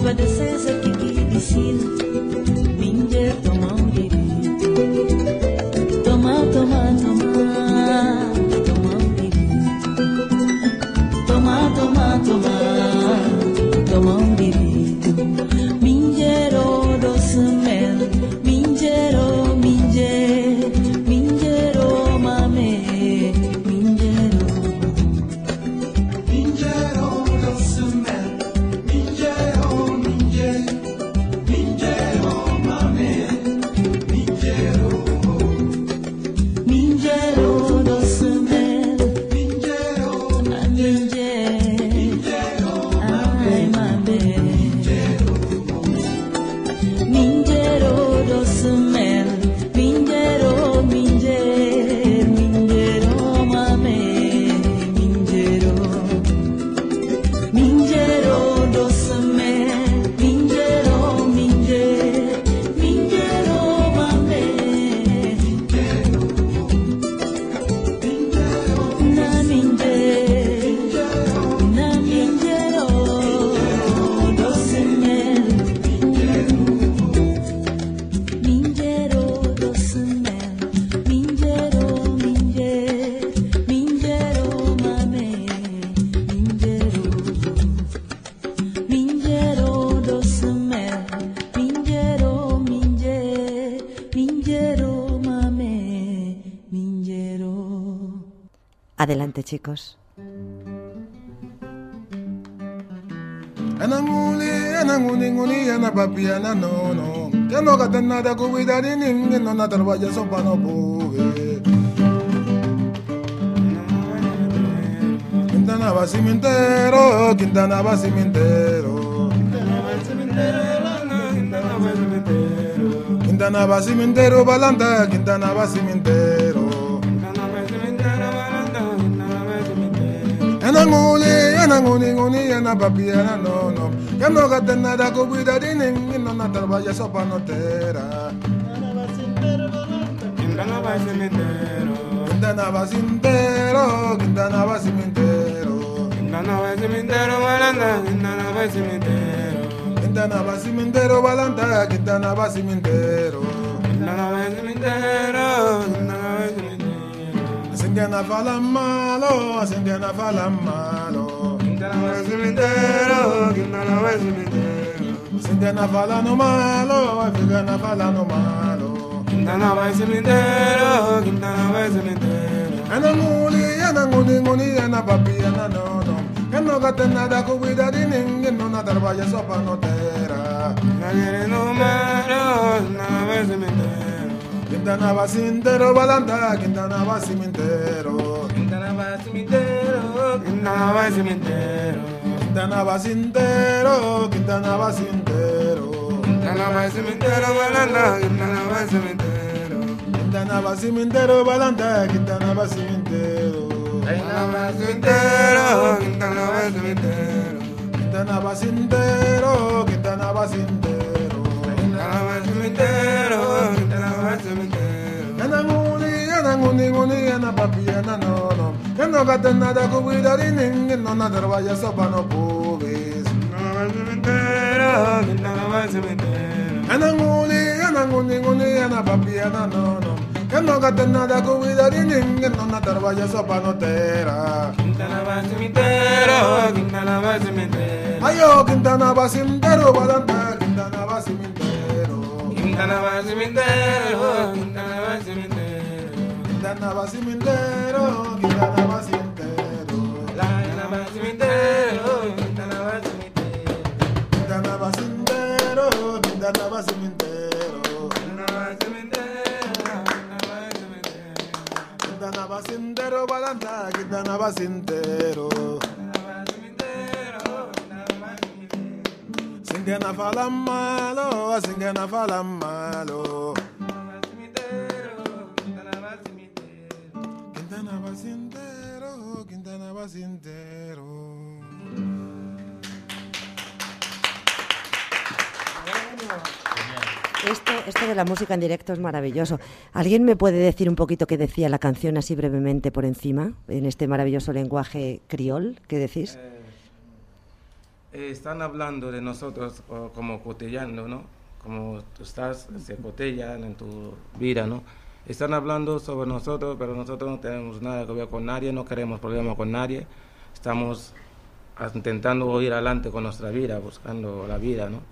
obedecer que que decir minje toma um biri toma toma toma toma um biri toma toma toma toma um biri minjero doce mel minjero minje minjero mame minjero minjero doce mel minjero minje minjero mame minjero minjero doce mel minjero minje ai mame minjero doce mel minjero minje minjero mame minjero minjero doce mel minjero minje minjero mame minjero na minje na minjero doce mel minjero doce mel minjero minje minjero mame minjero minjero doce mel minjero minje minjero mame minjero. Adelante, chicos. Ananguli, ananguli, nguli, anapapi, ananono. Que no gaten nada cuidar y ninguém no na trabaja sopa no pude. Quintana va cimentero, Quintana va cimentero. Quintana va cimentero, Balanta, Quintana va cimentero. Ananguli, ananguli, nguli, anapapi, ananono. Que no gaten nada cuidar y ninguém no na trabaja sopa no tera. Quintana va cimentero, Quintana va cimentero, Quintana va cimentero. Quintana va cimentero, Balanta, Quintana va cimentero. Quintana va cimentero, Balanta, Quintana va cimentero. Quintana va cimentero, Quintana va cimentero. Quintana fala malo, Quintana fala malo. Quintana va cimentero, Quintana va cimentero. Quintana fala no malo, Quintana fala no malo. Quintana va cimentero, Quintana va cimentero. Ananguli, ananguli, nguli, anapapi, ananono. Que no gaten nada cuidar y ninguém no na trabaja sopa no tera. Nagere no malo, Quintana va cimentero. Quintana va cimentero, Balanta, Quintana va cimentero. Quintana va cimentero, Quintana va cimentero. Quintana va cimentero, Quintana va cimentero. Quintana va cimentero, Balanta, Quintana va cimentero. Quintana va cimentero, Balanta, Quintana va cimentero. Quintana va cimentero, Quintana va cimentero. Quintana va cimentero, Quintana va cimentero. Quintana va cimentero, Quintana va cimentero. Ananguli, ananguli, nguli, anapapi, ananono. Que no gaten nada cuidar y ninguém no na trabaja sopa no pubis. Quintana va cimentero, Quintana va cimentero. Ananguli, ananguli, nguli, anapapi, ananono. Que no gaten nada cuidar y ninguém no na trabaja sopa no tera. Quintana va cimentero, Quintana va cimentero. Ayo, Quintana va cimentero, Balanta, Quintana va cimentero. Quintana va cimentero, Quintana va cimentero. Quintana va cimentero, Quintana va cimentero. Quintana va cimentero, Quintana va cimentero. Quintana va cimentero, Quintana va cimentero. Quintana va cimentero, Quintana va cimentero, Balanta, Quintana va cimentero. Quintana fala malo, Quintana fala malo. Quintana va cimentero, Quintana va cimentero. Esto, esto de la música en directo es maravilloso. ¿Alguien me puede decir un poquito qué decía la canción así brevemente por encima, en este maravilloso lenguaje criol que decís? Eh, eh, están hablando de nosotros o, como cotillando, ¿no? Como tú estás, se cotillan en tu vida, ¿no? Están hablando sobre nosotros, pero nosotros no tenemos nada que ver con nadie, no queremos problemas con nadie. Estamos intentando ir adelante con nuestra vida, buscando la vida, ¿no?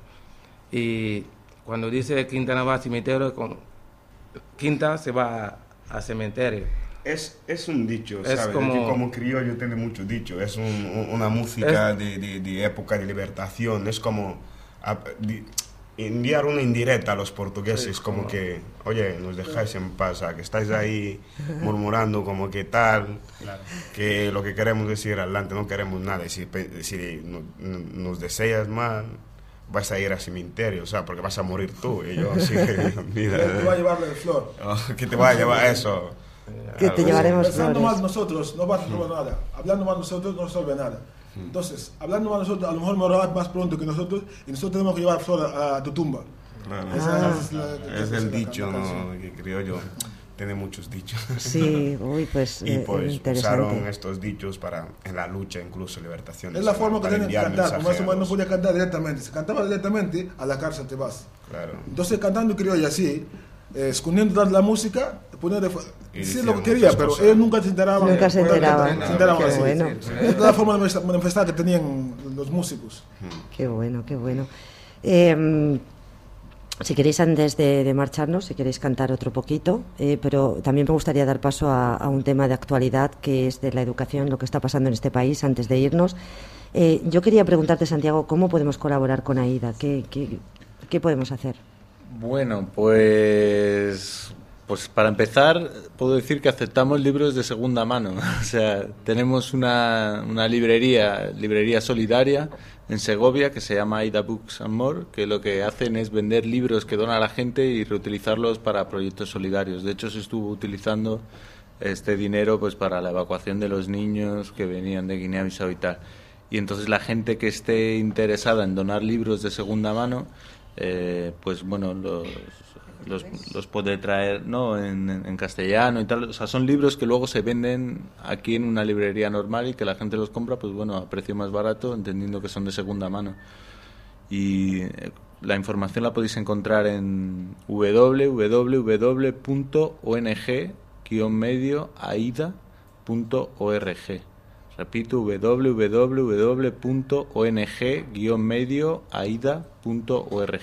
Y cuando dice Quinta no va a cementerio, con Quinta se va a, a cementerio. Es, es un dicho, es ¿sabes? Como, que como criollo tiene mucho dicho, es un, un, una música es, de, de, de época de libertación, es como a, de, enviar una indirecta a los portugueses, sí, como, como que, oye, nos dejáis en paz, que estáis ahí murmurando como que tal, claro, que lo que queremos es ir adelante, no queremos nada, y si, si no, nos deseas mal, vas a ir al cementerio, o sea, porque vas a morir tú, y yo, sí, mira, que te va a llevar la flor, oh, que te va a llevar eso. Que te llevaremos Pensando flores. mal nosotros no va a resolver mm. nada. Hablando mal nosotros no resuelve nada. Mm. Entonces, hablando mal nosotros, a lo mejor morirás más pronto que nosotros y nosotros tenemos que llevar flores a, a tu tumba. Claro. Esa, Ah. es, la, es, es el dicho, ¿no? Que creo yo. Tiene muchos dichos. Sí, uy, pues y pues eh, usaron estos dichos para en la lucha, incluso liberación. Es la forma que tienen que cantar, como eso no podía cantar directamente. Si cantaba directamente, a la cárcel te vas. Claro. Entonces, cantando criollo así, eh, escondiendo la música, poner sí lo que quería, pero cosas. Ellos nunca se enteraban. Nunca se enteraban. Se enteraban Qué así. bueno. Es la forma de manifestar que tenían los músicos. Qué bueno, qué bueno. Eh, si queréis, antes de, de marcharnos, si queréis cantar otro poquito, eh, pero también me gustaría dar paso a, a un tema de actualidad, que es de la educación, lo que está pasando en este país, antes de irnos. Eh, yo quería preguntarte, Santiago, ¿cómo podemos colaborar con AIDA? ¿Qué, qué, qué podemos hacer? Bueno, pues, pues para empezar puedo decir que aceptamos libros de segunda mano. O sea, tenemos una, una librería, librería solidaria en Segovia que se llama AIDA Books and More, que lo que hacen es vender libros que dona la gente y reutilizarlos para proyectos solidarios. De hecho, se estuvo utilizando este dinero pues para la evacuación de los niños que venían de Guinea-Bissau y tal. Y entonces la gente que esté interesada en donar libros de segunda mano, Eh, pues bueno, los, los, los puede traer, ¿no? en, en castellano y tal. O sea, son libros que luego se venden aquí en una librería normal y que la gente los compra, pues bueno, a precio más barato, entendiendo que son de segunda mano. Y eh, la información la podéis encontrar en w w w punto o n g guion medio aida punto org. Repito, w w w punto o n g guion medio aida punto org.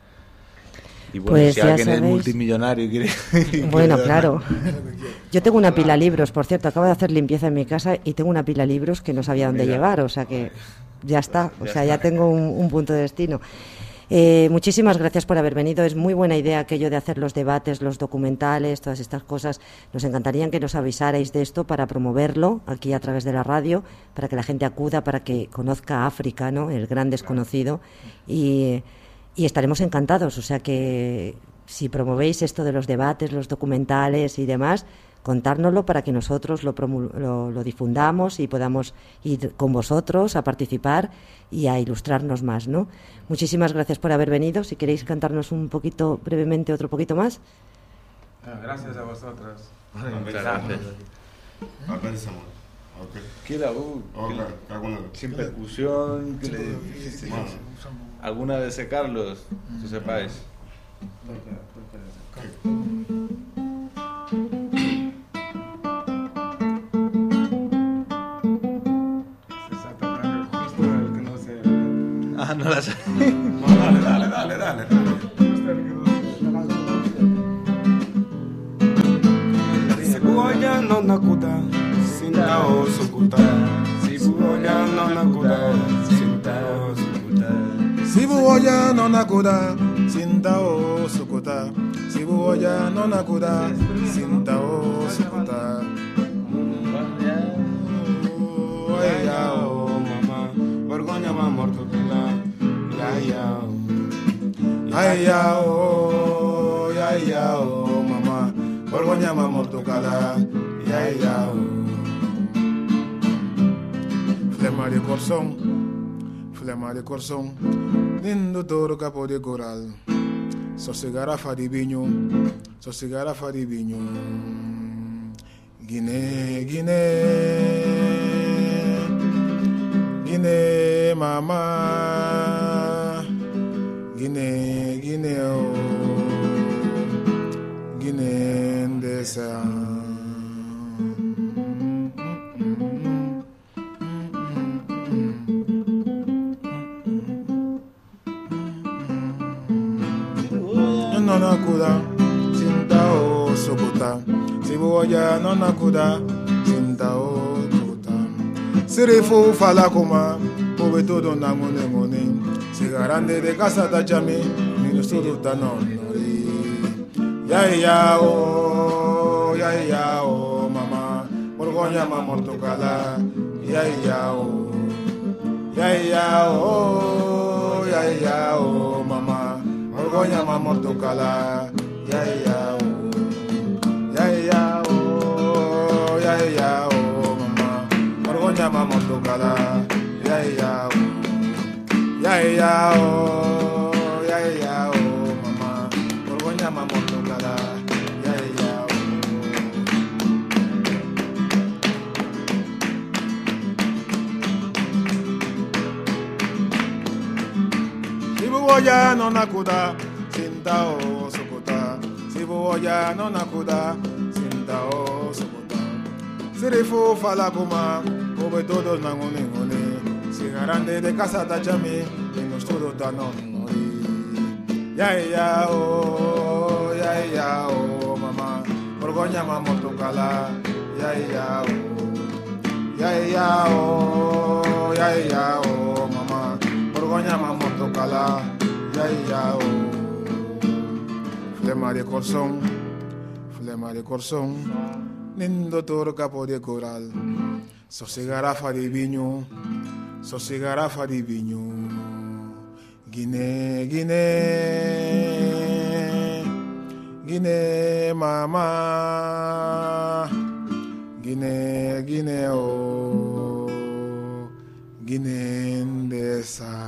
Y bueno, pues si alguien sabéis. es multimillonario y quiere... Bueno, claro. Yo tengo una pila de libros, por cierto, acabo de hacer limpieza en mi casa y tengo una pila de libros que no sabía dónde Mira. llevar, o sea que ya está, o sea, ya tengo un, un punto de destino. Eh, muchísimas gracias por haber venido. Es muy buena idea aquello de hacer los debates, los documentales, todas estas cosas. Nos encantaría que nos avisarais de esto para promoverlo aquí a través de la radio, para que la gente acuda, para que conozca África, ¿no? El gran desconocido, y, y estaremos encantados. O sea que si promovéis esto de los debates, los documentales y demás, contárnoslo para que nosotros lo, lo, lo difundamos y podamos ir con vosotros a participar y a ilustrarnos más, ¿no? Muchísimas gracias por haber venido. Si queréis cantarnos un poquito, brevemente, otro poquito más. Gracias a vosotros. Muchas gracias. Queda uh, sin percusión, que le, sí, bueno, alguna de ese Carlos, que sepáis. Ah, no la sé. No, dale, dale, dale, dale. Sibuoya no nakuda, sinta o sukuta. Sibuoya no nakuda, sinta o sukuta. Sibuoya no nakuda, sinta o sukuta. Sibuoya no nakuda, sinta o sukuta. Ay, ya, oh, mamá, vergonha va morto pela. Ay, ya, ay, ya, oh, ay, ya, oh, mamá, vergonha va morto cala. Ay, ya, oh. Flema de corazón, flema de corazón, lindo toro capo de coral. Sosegarafa de viño, sosegarafa de viño. Guiné, Guiné, Guiné, ma. mama Guinea, Guinea, oh, Guinea ndesa. Nona kuda, sinta o sokota. Siboya nona kuda, sinta o kota. Sirifo fala kuma, pobe todo na mone mone. Sigarande de casa da chami, minuto da nonori. Ya ya o, ya ya o mama, borgonya mamortokala. Ya ya o, ya ya o, ya ya o mama. Borgonya mamortokala, ya ya o, ya ya o, ya ya o mama. Borgonya mamortokala, ya ya o, ya ya o, ya ya o mama. Borgonya mamortokala, ya ya o. Sibuoya no nakuda, sinta o sokota. Sibuoya no nakuda, sinta o sokota. Sirifu fala kuma, pobe todos na ngone ngone. Sigarande de casa da chami, y nos todo tan onori. Ya ya o, ya ya o mama. Borgonya mamortokala, ya ya o. Ya ya o, ya ya o mama. Borgonya mamortokala, ya ya o. Flema de corazón, flema de corazón. Lindo toro capo de coral. Sosegarafa de viño, sosegarafa de viño. Guinea, Guinea, Guinea, mamá. Guinea, Guinea, oh, Guinea ndesa.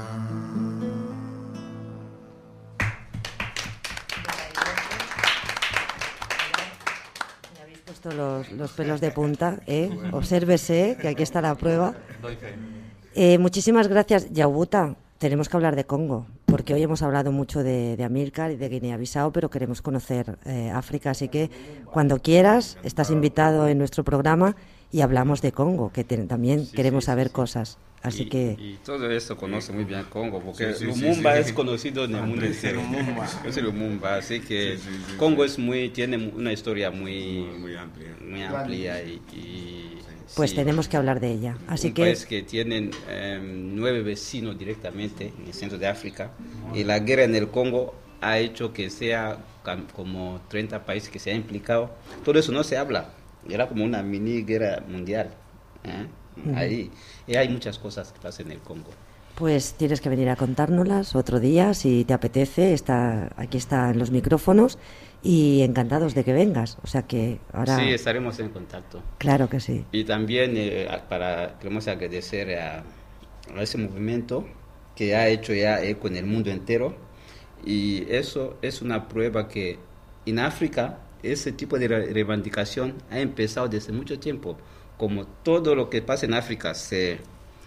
Los, los pelos de punta, ¿eh? Obsérvese, que aquí está la prueba. Eh, muchísimas gracias, Yaubuta. Tenemos que hablar de Congo, porque hoy hemos hablado mucho de, de Amílcar y de Guinea-Bissau, pero queremos conocer eh, África, así que cuando quieras, estás invitado en nuestro programa y hablamos de Congo, que te, también sí, queremos sí, saber sí, cosas. Así y, que... y todo eso conoce muy bien Congo, porque sí, sí, Lumumba sí, sí, es conocido en el mundo entero. Es Lumumba, así que sí, sí, sí, Congo sí. es muy, tiene una historia muy, muy amplia, muy amplia y, y pues sí, tenemos que hablar de ella. Así un que país que tienen eh, nueve vecinos directamente en el centro de África y la guerra en el Congo ha hecho que sea como treinta países que se han implicado. Todo eso no se habla. Era como una mini guerra mundial. ¿eh? Uh-huh. Ahí. Y hay muchas cosas que pasan en el Congo. Pues tienes que venir a contárnoslas otro día, si te apetece. Está, aquí están los micrófonos y encantados de que vengas. O sea que ahora... Sí, estaremos en contacto. Claro que sí. Y también eh, para queremos agradecer a, a ese movimiento que ha hecho ya eco en el mundo entero. Y eso es una prueba que en África ese tipo de reivindicación ha empezado desde mucho tiempo. Como todo lo que pasa en África se,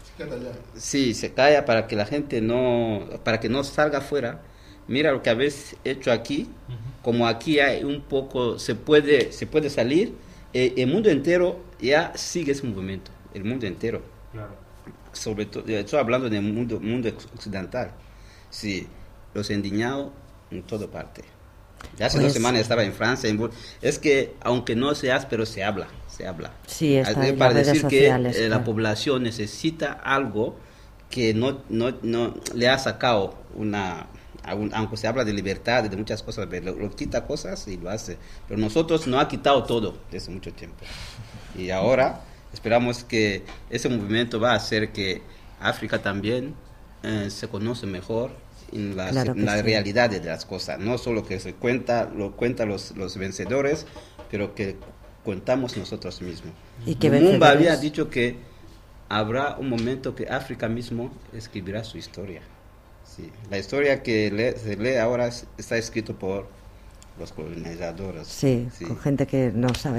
sí, se calla para que la gente no, para que no salga afuera. Mira lo que habéis hecho aquí, uh-huh. Como aquí hay un poco, se puede, se puede salir, eh, el mundo entero ya sigue ese movimiento, el mundo entero. Claro. Sobre todo, estoy hablando del mundo, mundo occidental. Sí, los indignados en toda parte. Ya hace pues, dos semanas estaba en Francia, en... es que aunque no se hace, pero se habla, se habla. Sí, está en para las decir redes sociales, que eh, claro. La población necesita algo que no, no, no le ha sacado una, aunque se habla de libertad, de muchas cosas, lo, lo quita cosas y lo hace. Pero nosotros no ha quitado todo desde mucho tiempo. Y ahora esperamos que ese movimiento va a hacer que África también eh, se conoce mejor en la, claro en la sí. realidad de las cosas, no solo que se cuenta, lo cuentan los, los vencedores, pero que contamos nosotros mismos. ¿Y que Lumumba había dicho que habrá un momento que África mismo escribirá su historia. Sí. La historia que lee, se lee ahora está escrito por los colonizadores. Sí, sí, con gente que no sabe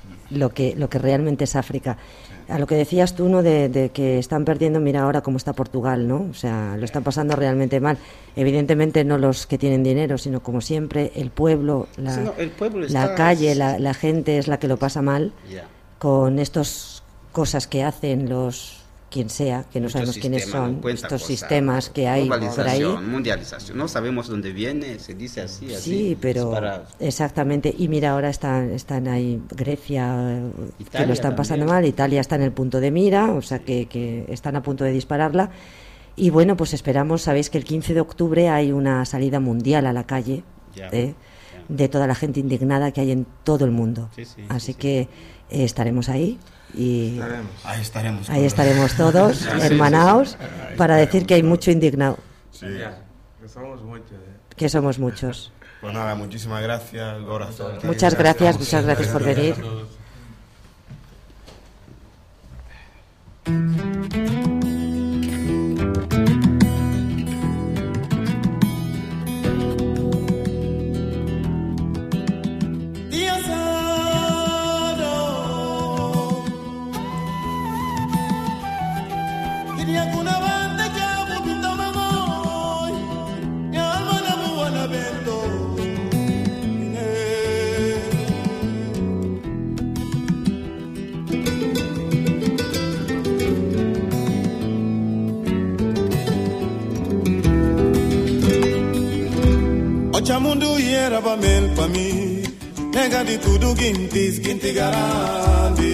lo que, lo que realmente es África. A lo que decías tú, ¿no? De, de que están perdiendo, mira ahora cómo está Portugal, ¿no? O sea, lo están pasando realmente mal. Evidentemente no los que tienen dinero, sino como siempre, el pueblo, la, Sí, no, el pueblo está- la calle, la, la gente es la que lo pasa mal Ya. con estas cosas que hacen los quien sea, que no Muchos sabemos quiénes sistemas, son, ¿no? Cuenta estos cosas, sistemas que hay por ahí. globalización, mundialización. No sabemos dónde viene, se dice así, así. Sí, pero disparado. exactamente. Y mira, ahora están, están ahí Grecia, eh, que Italia lo están pasando también. mal. Italia está en el punto de mira, o sea que, que están a punto de dispararla. Y bueno, pues esperamos, sabéis que el quince de octubre hay una salida mundial a la calle Ya, ¿eh? de toda la gente indignada que hay en todo el mundo. Sí, sí, Así que eh, estaremos ahí. Y Ahí estaremos. ahí todos. estaremos todos, Sí, sí, hermanaos, sí, sí. para decir que hay mucho indignado, Sí. Que somos muchos. ¿eh? que somos muchos. Pues nada, muchísimas gracias, corazón. Muchas gracias, muchas gracias por venir. Ochamundu yera ba mel pa mi, nega di tudo gintis ginti garandi.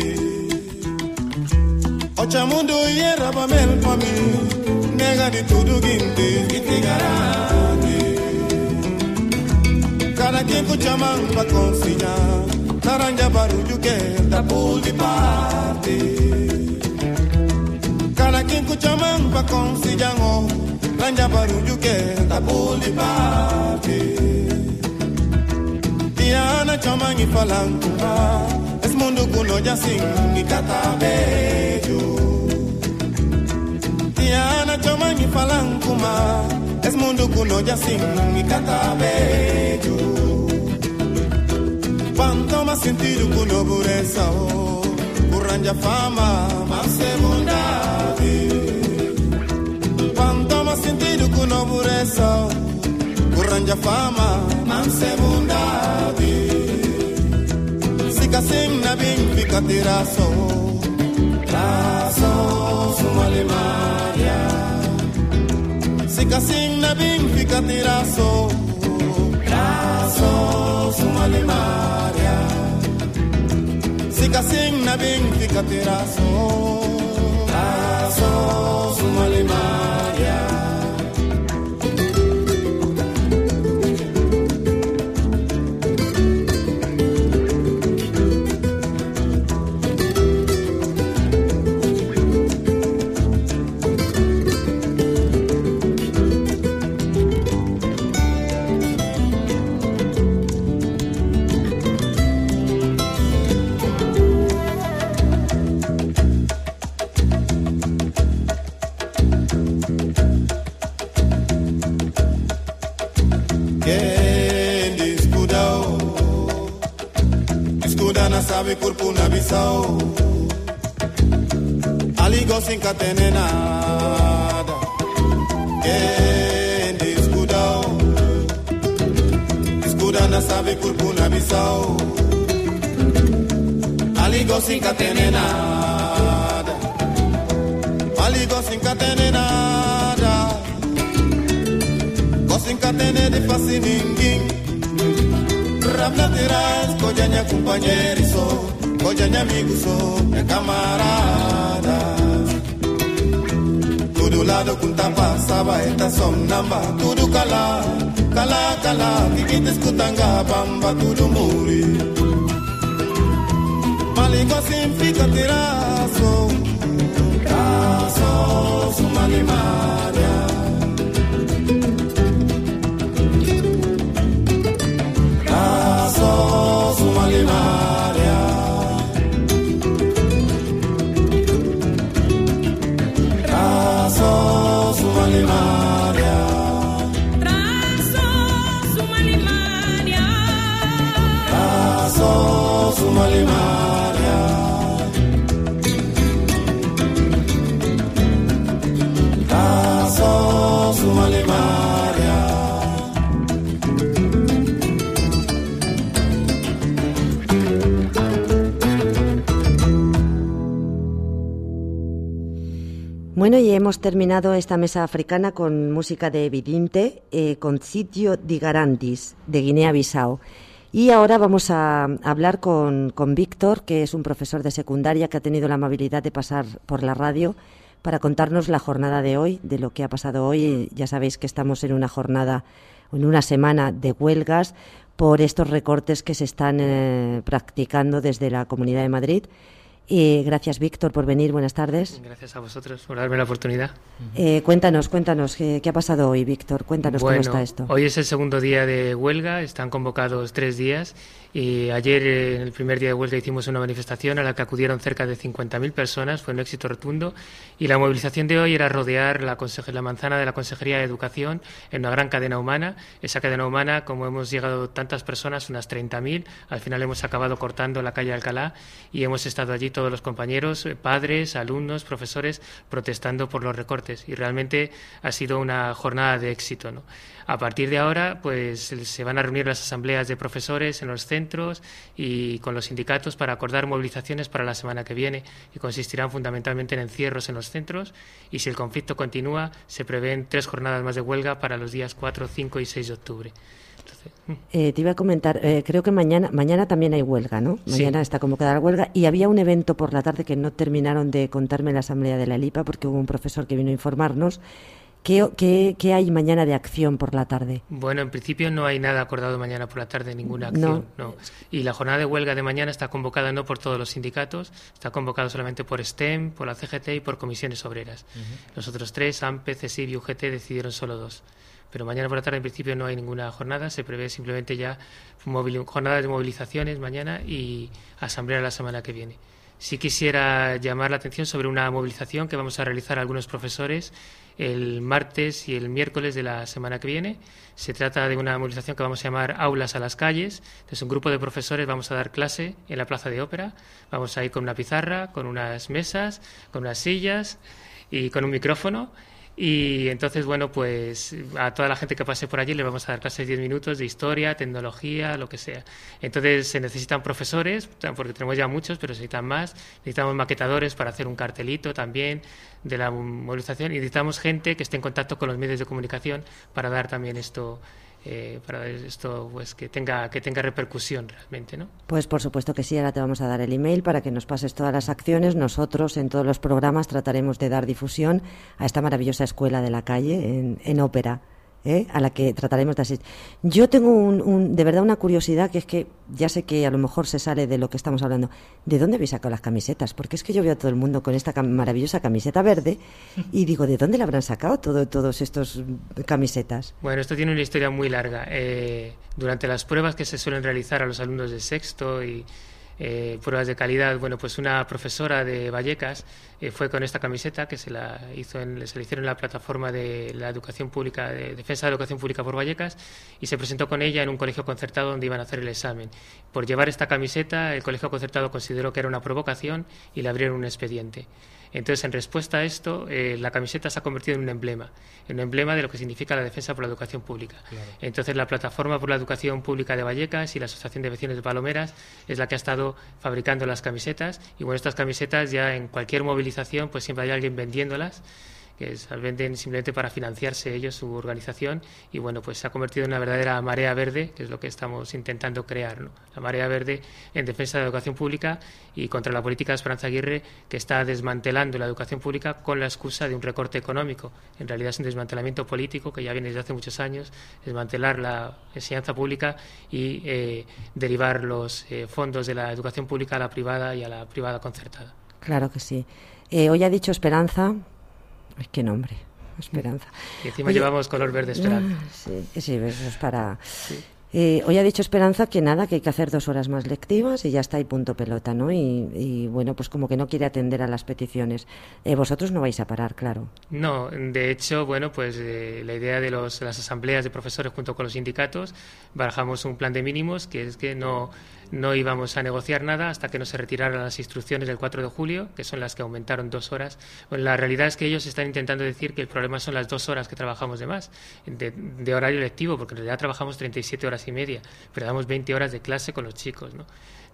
Ochamundu yera ba mel pa mi, nega di tudo gintis ginti garandi. Cada quien kuchaman pa consigna, naranja baru juke da pool di party. Cada quien kuchaman pa consigna, naranja baru juke da pool di party. Tiana chamangi falanguma, es mundo kuno jasing ni katabejo. Tiana chamangi falanguma, es mundo kuno jasing ni katabejo. Cuanto más sentido kuno buresa o, kuranja fama más bondade. Cuanto más sentido kuno buresa o, kuranja fama más bondade. Sika sing na bin fika tiraso, traso sumale maria. Sika sing na bin fika tiraso, traso sumale maria. Sika sing na bin fika tiraso, traso sumale maria. Sabe corpo na bisao, aligo sin catene nada. Quem discudao, discuda na sabe corpo na bisao, aligo sin catene nada. Aligo sin catene nada, go sin catene de fácil ninguém. Rabna tiras, coñaña compañerizo, coñaña amiguso, e camaradas. Todo lado kunta pasaba esta son namba, tudo cala, cala, cala, kikita escutanga bamba, tudo muri. Maligo significa tirazo, tazo, sumali maria. Sumali Maria, Traso Sumali Maria, Traso Sumali Maria, Traso Sumali Maria. Bueno, y hemos terminado esta mesa africana con música de Vidinte, eh, con Sitio di Garantis, de Guinea-Bissau. Y ahora vamos a hablar con, con Víctor, que es un profesor de secundaria que ha tenido la amabilidad de pasar por la radio para contarnos la jornada de hoy, de lo que ha pasado hoy. Ya sabéis que estamos en una jornada, en una semana de huelgas por estos recortes que se están eh, practicando desde la Comunidad de Madrid. Y gracias, Víctor, por venir. Buenas tardes. Gracias a vosotros por darme la oportunidad. Eh, cuéntanos, cuéntanos, ¿qué, ¿qué ha pasado hoy, Víctor? Cuéntanos bueno, cómo está esto. Hoy es el segundo día de huelga, están convocados tres días y ayer, en el primer día de huelga, hicimos una manifestación a la que acudieron cerca de cincuenta mil personas, fue un éxito rotundo, y la movilización de hoy era rodear la, la manzana de la Consejería de Educación en una gran cadena humana. Esa cadena humana, como hemos llegado tantas personas, unas treinta mil, al final hemos acabado cortando la calle Alcalá y hemos estado allí todos los compañeros, padres, alumnos, profesores, protestando por los recortes, y realmente ha sido una jornada de éxito, ¿no? A partir de ahora, pues se van a reunir las asambleas de profesores en los centros y con los sindicatos para acordar movilizaciones para la semana que viene, que consistirán fundamentalmente en encierros en los centros, y si el conflicto continúa, se prevén tres jornadas más de huelga para los días cuatro, cinco y seis de octubre. Eh, te iba a comentar, eh, creo que mañana mañana también hay huelga, ¿no? Mañana sí. Está convocada la huelga, y había un evento por la tarde que no terminaron de contarme en la asamblea de la LIPA, porque hubo un profesor que vino a informarnos. ¿Qué, qué, qué hay mañana de acción por la tarde? Bueno, en principio no hay nada acordado mañana por la tarde, ninguna acción. No. no. Y la jornada de huelga de mañana está convocada no por todos los sindicatos, está convocada solamente por STEM, por la C G T y por comisiones obreras. Uh-huh. Los otros tres, A M P, CESIF y U G T, decidieron solo dos. Pero mañana por la tarde en principio no hay ninguna jornada, se prevé simplemente ya jornadas de movilizaciones mañana y asamblea la semana que viene. Sí quisiera llamar la atención sobre una movilización que vamos a realizar algunos profesores el martes y el miércoles de la semana que viene. Se trata de una movilización que vamos a llamar Aulas a las calles. Entonces, un grupo de profesores vamos a dar clase en la Plaza de Ópera. Vamos a ir con una pizarra, con unas mesas, con unas sillas y con un micrófono. Y entonces, bueno, pues a toda la gente que pase por allí le vamos a dar clases de diez minutos de historia, tecnología, lo que sea. Entonces se necesitan profesores, porque tenemos ya muchos, pero se necesitan más. Necesitamos maquetadores para hacer un cartelito también de la movilización, y necesitamos gente que esté en contacto con los medios de comunicación para dar también esto... Eh, para esto pues que tenga que tenga repercusión realmente, ¿no? Pues por supuesto que sí, ahora te vamos a dar el email para que nos pases todas las acciones. Nosotros en todos los programas trataremos de dar difusión a esta maravillosa escuela de la calle en, en Ópera, ¿eh? A la que trataremos de asistir. Yo tengo un, un, de verdad una curiosidad, que es que ya sé que a lo mejor se sale de lo que estamos hablando. ¿De dónde habéis sacado las camisetas? Porque es que yo veo a todo el mundo con esta cam- maravillosa camiseta verde y digo, ¿de dónde le habrán sacado todo, todos estos camisetas? Bueno, esto tiene una historia muy larga. Eh, durante las pruebas que se suelen realizar a los alumnos de sexto y Eh, pruebas de calidad, bueno, pues una profesora de Vallecas eh, fue con esta camiseta que se la hizo en, se la hicieron en la plataforma de la educación pública, de defensa de la educación pública por Vallecas, y se presentó con ella en un colegio concertado donde iban a hacer el examen. Por llevar esta camiseta, el colegio concertado consideró que era una provocación y le abrieron un expediente. Entonces, en respuesta a esto, eh, la camiseta se ha convertido en un emblema, en un emblema de lo que significa la defensa por la educación pública. Claro. Entonces, la Plataforma por la Educación Pública de Vallecas y la Asociación de Vecinos de Palomeras es la que ha estado fabricando las camisetas, y bueno, estas camisetas ya en cualquier movilización, pues siempre hay alguien vendiéndolas, que se venden simplemente para financiarse ellos, su organización, y bueno, pues se ha convertido en una verdadera marea verde, que es lo que estamos intentando crear, ¿no? La marea verde en defensa de la educación pública y contra la política de Esperanza Aguirre, que está desmantelando la educación pública con la excusa de un recorte económico. En realidad es un desmantelamiento político que ya viene desde hace muchos años, desmantelar la enseñanza pública y eh, derivar los eh, fondos de la educación pública a la privada y a la privada concertada. Claro que sí. Eh, hoy ha dicho Esperanza... Ay, qué nombre, Esperanza. Y encima Oye, llevamos color verde Esperanza. Sí, sí, eso es para... Sí. Eh, hoy ha dicho Esperanza que nada, que hay que hacer dos horas más lectivas y ya está, y punto pelota, ¿no? Y, y bueno, pues como que no quiere atender a las peticiones. Eh, vosotros no vais a parar, claro. No, de hecho, bueno, pues eh, la idea de los, las asambleas de profesores junto con los sindicatos, barajamos un plan de mínimos, que es que no... no íbamos a negociar nada hasta que no se retiraran las instrucciones del cuatro de julio, que son las que aumentaron dos horas. Bueno, la realidad es que ellos están intentando decir que el problema son las dos horas que trabajamos de más, de, de horario lectivo, porque en realidad trabajamos treinta y siete horas y media, pero damos veinte horas de clase con los chicos, ¿no?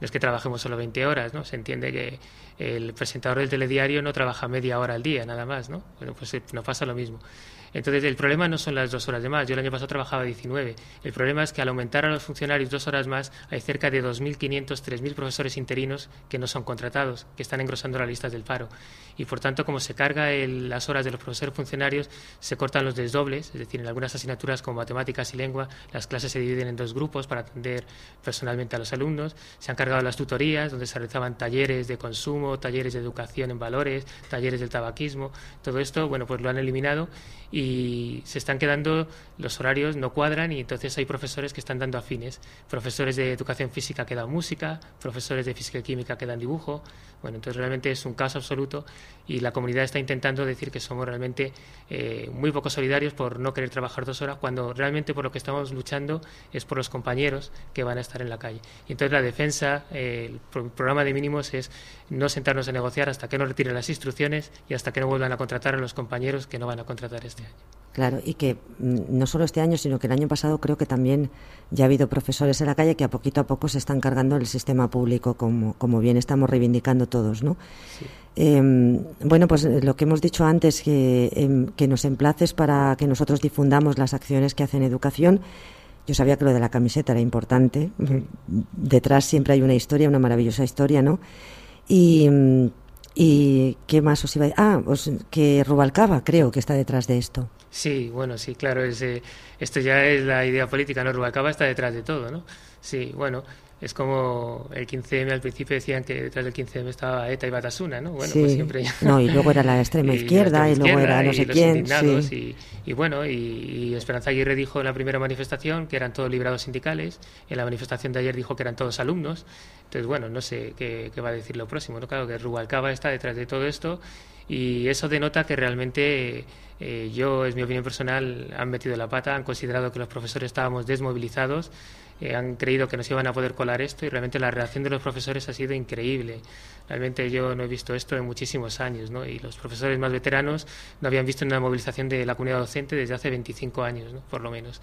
no es que trabajemos solo veinte horas, ¿no? Se entiende que el presentador del telediario no trabaja media hora al día, nada más, ¿no? Bueno, pues nos pasa lo mismo. Entonces, el problema no son las dos horas de más. Yo el año pasado trabajaba diecinueve. El problema es que al aumentar a los funcionarios dos horas más, hay cerca de dos mil quinientos, tres mil profesores interinos que no son contratados, que están engrosando las listas del paro. Y, por tanto, como se carga el, las horas de los profesores funcionarios, se cortan los desdobles, es decir, en algunas asignaturas como matemáticas y lengua, las clases se dividen en dos grupos para atender personalmente a los alumnos. Se han cargado las tutorías, donde se realizaban talleres de consumo, talleres de educación en valores, talleres del tabaquismo. Todo esto, bueno, pues lo han eliminado y se están quedando, los horarios no cuadran y entonces hay profesores que están dando afines, profesores de educación física que dan música, profesores de física y química que dan dibujo. Bueno, entonces realmente es un caos absoluto y la comunidad está intentando decir que somos realmente eh, muy poco solidarios por no querer trabajar dos horas, cuando realmente por lo que estamos luchando es por los compañeros que van a estar en la calle. Y entonces la defensa, eh, el pro programa de mínimos es no sentarnos a negociar hasta que no retiren las instrucciones y hasta que no vuelvan a contratar a los compañeros que no van a contratar este año. Claro, y que no solo este año, sino que el año pasado creo que también ya ha habido profesores en la calle que a poquito a poco se están cargando el sistema público, como, como bien estamos reivindicando todos, ¿no? Sí. Eh, bueno, pues lo que hemos dicho antes, que, eh, que nos emplaces para que nosotros difundamos las acciones que hacen educación. Yo sabía que lo de la camiseta era importante. Detrás siempre hay una historia, una maravillosa historia, ¿no? Y... ¿Y qué más os iba a decir? Ah, pues que Rubalcaba creo que está detrás de esto. Sí, bueno, sí, claro, es, eh, esto ya es la idea política, ¿no? Rubalcaba está detrás de todo, ¿no? Sí, bueno, es como el quince eme, al principio decían que detrás del quince eme estaba ETA y Batasuna, ¿no? Bueno, sí. Pues siempre... No, y luego era la extrema izquierda, y, la extrema y luego era no sé quién. Sí. Y, y bueno, y, y Esperanza Aguirre dijo en la primera manifestación que eran todos liberados sindicales, en la manifestación de ayer dijo que eran todos alumnos. Entonces, bueno, no sé qué, qué va a decir lo próximo, ¿no? Claro que Rubalcaba está detrás de todo esto y eso denota que realmente... Eh, yo, es mi opinión personal, han metido la pata, han considerado que los profesores estábamos desmovilizados, eh, han creído que nos iban a poder colar esto y realmente la reacción de los profesores ha sido increíble. Realmente yo no he visto esto en muchísimos años, ¿no? Y los profesores más veteranos no habían visto una movilización de la comunidad docente desde hace veinticinco años, ¿no? Por lo menos.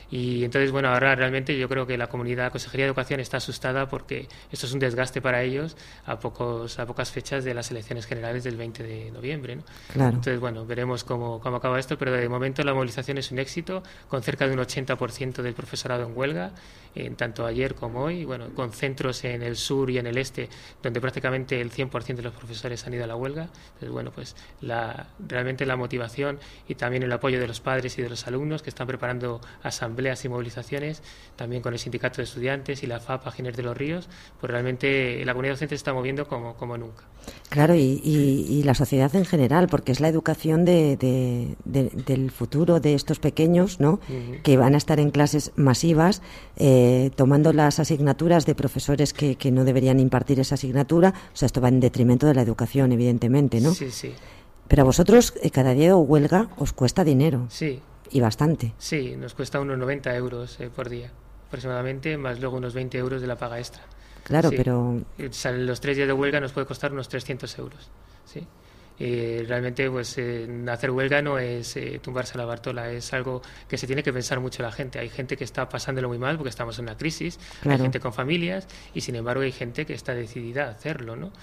Y entonces, bueno, ahora realmente yo creo que la comunidad, la Consejería de Educación está asustada porque esto es un desgaste para ellos a pocos a pocas fechas de las elecciones generales del veinte de noviembre, ¿no? Claro. Entonces, bueno, veremos cómo, cómo acaba esto, pero de momento la movilización es un éxito, con cerca de un ochenta por ciento del profesorado en huelga, en tanto ayer como hoy, bueno, con centros en el sur y en el este, donde prácticamente el cien por ciento de los profesores han ido a la huelga. Entonces, bueno, pues la, realmente la motivación y también el apoyo de los padres y de los alumnos que están preparando asambleas y movilizaciones, también con el sindicato de estudiantes y la F A P Agines de los Ríos, pues realmente la comunidad docente se está moviendo como, como nunca. Claro, y, y, y la sociedad en general, porque es la educación de, de, de, del futuro de estos pequeños, ¿no? Uh-huh. Que van a estar en clases masivas, eh, tomando las asignaturas de profesores que, que no deberían impartir esa asignatura. O sea, esto va en detrimento de la educación, evidentemente, ¿no? Sí, sí. Pero a vosotros, eh, cada día de huelga os cuesta dinero. Sí. Y bastante. Sí, nos cuesta unos noventa euros eh, por día, aproximadamente, más luego unos veinte euros de la paga extra. Claro, sí. pero... Los tres días de huelga nos puede costar unos trescientos euros, ¿sí? Eh, realmente, pues, eh, hacer huelga no es eh, tumbarse a la Bartola, es algo que se tiene que pensar mucho la gente. Hay gente que está pasándolo muy mal porque estamos en una crisis, claro. Hay gente con familias y, sin embargo, hay gente que está decidida a hacerlo, ¿no?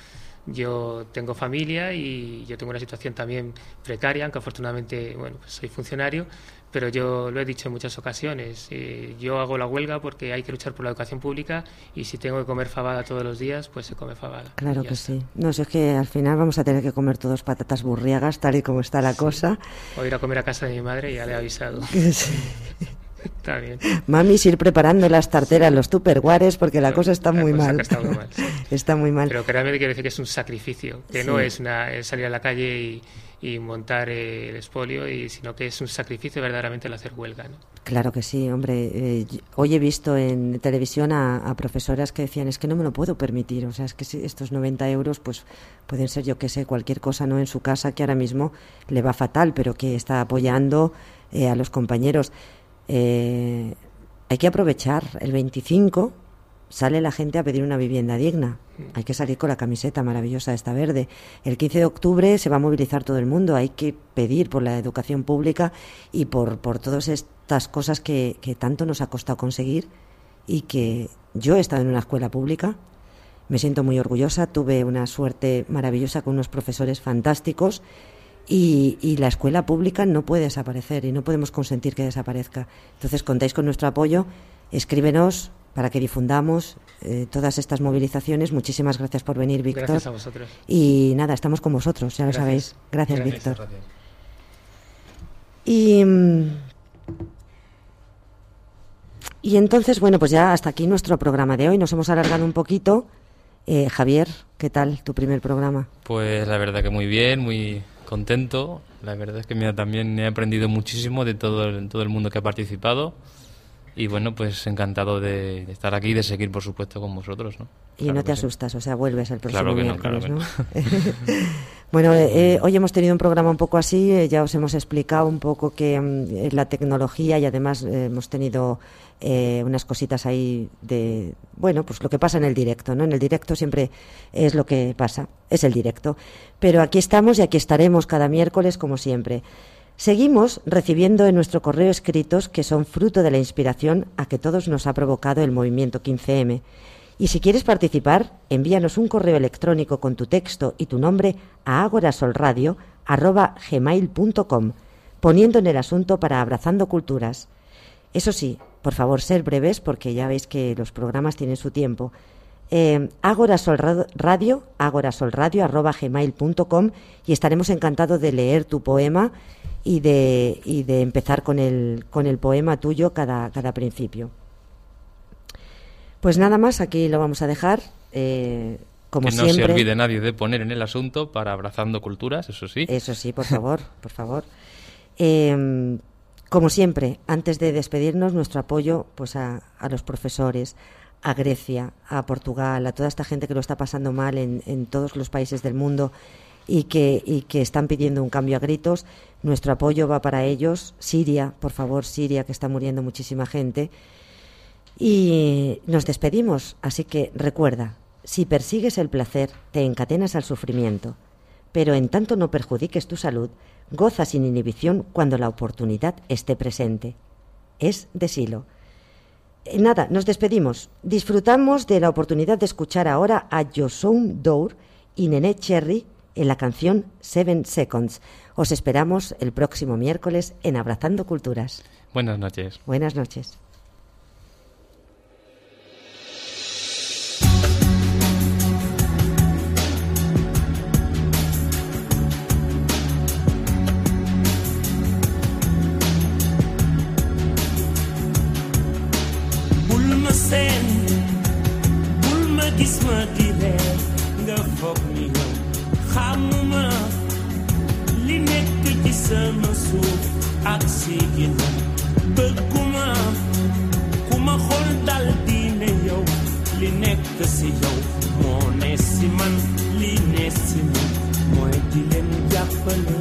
Yo tengo familia y yo tengo una situación también precaria, aunque afortunadamente, bueno, pues soy funcionario, pero yo lo he dicho en muchas ocasiones, eh, yo hago la huelga porque hay que luchar por la educación pública y si tengo que comer fabada todos los días, pues se come fabada. Claro que sí. No, si es que al final vamos a tener que comer todos patatas burriagas, tal y como está la sí. cosa. O ir a comer a casa de mi madre, ya le he avisado. Sí. Está bien. Mami, ir preparando las tarteras, los tupperwares, porque la no, cosa está muy mal. Está muy mal, sí. Está muy mal. Pero que realmente quiero decir que es un sacrificio, que sí. no es, una, es salir a la calle y, y montar eh, el expolio, y, sino que es un sacrificio verdaderamente el hacer huelga, ¿no? Claro que sí, hombre. Eh, hoy he visto en televisión a, a profesoras que decían, es que no me lo puedo permitir, o sea, es que si estos noventa euros pues pueden ser, yo qué sé, cualquier cosa, ¿no?, en su casa que ahora mismo le va fatal, pero que está apoyando eh, a los compañeros. Eh, hay que aprovechar. El veinticinco sale la gente a pedir una vivienda digna. Hay que salir con la camiseta maravillosa esta verde. El quince de octubre se va a movilizar todo el mundo. Hay que pedir por la educación pública y por, por todas estas cosas que, que tanto nos ha costado conseguir y que yo he estado en una escuela pública Me siento muy orgullosa, tuve una suerte maravillosa con unos profesores fantásticos y, y la escuela pública no puede desaparecer y no podemos consentir que desaparezca. Entonces contáis con nuestro apoyo, escríbenos para que difundamos eh, todas estas movilizaciones. Muchísimas gracias por venir, Víctor. Gracias a vosotros. Y nada, estamos con vosotros, ya Gracias. lo sabéis. Gracias, Gracias. Víctor. Y, y entonces, bueno, pues ya hasta aquí nuestro programa de hoy. Nos hemos alargado un poquito. Eh, Javier, ¿qué tal tu primer programa? Pues la verdad que muy bien, muy contento. La verdad es que mira, también he aprendido muchísimo de todo el, todo el mundo que ha participado. Y bueno, pues encantado de, de estar aquí y de seguir, por supuesto, con vosotros, ¿no? Y Claro no te que sí. asustas, o sea, vuelves el próximo Claro que no, miércoles, claro que ¿no? Bueno, eh, hoy hemos tenido un programa un poco así, eh, ya os hemos explicado un poco que mm, la tecnología y además eh, hemos tenido eh, unas cositas ahí de, bueno, pues lo que pasa en el directo, ¿no? En el directo siempre es lo que pasa, es el directo. Pero aquí estamos y aquí estaremos cada miércoles como siempre. Seguimos recibiendo en nuestro correo escritos que son fruto de la inspiración a que todos nos ha provocado el movimiento quince eme. Y si quieres participar, envíanos un correo electrónico con tu texto y tu nombre a agorasolradio arroba gmail punto com, poniendo en el asunto para Abrazando Culturas. Eso sí, por favor, ser breves, porque ya veis que los programas tienen su tiempo. Eh, agorasolradio, agorasolradio arroba gmail punto com, y estaremos encantados de leer tu poema y de, y de empezar con el, con el poema tuyo cada, cada principio. Pues nada más, aquí lo vamos a dejar. Eh, como que no siempre, se olvide nadie de poner en el asunto para Abrazando Culturas, eso sí. Eso sí, por favor, por favor. Eh, como siempre, antes de despedirnos, nuestro apoyo pues a, a los profesores, a Grecia, a Portugal, a toda esta gente que lo está pasando mal en, en todos los países del mundo y que, y que están pidiendo un cambio a gritos. Nuestro apoyo va para ellos. Siria, por favor, Siria, que está muriendo muchísima gente. Y nos despedimos, así que recuerda, si persigues el placer, te encadenas al sufrimiento, pero en tanto no perjudiques tu salud, goza sin inhibición cuando la oportunidad esté presente. Es de Silo. Eh, nada, nos despedimos. Disfrutamos de la oportunidad de escuchar ahora a Josoun Dour y Nené Cherry en la canción Seven Seconds. Os esperamos el próximo miércoles en Abrazando Culturas. Buenas noches. Buenas noches. Seen bul ma gis ma di reer nga foog ni yow xamuma li nekk ci sama suuf ak si ginnaaw bëgguma ku ma xool dal di ne yow li nekk si yow moo ne si man li ne si man mooy di leen jàppale.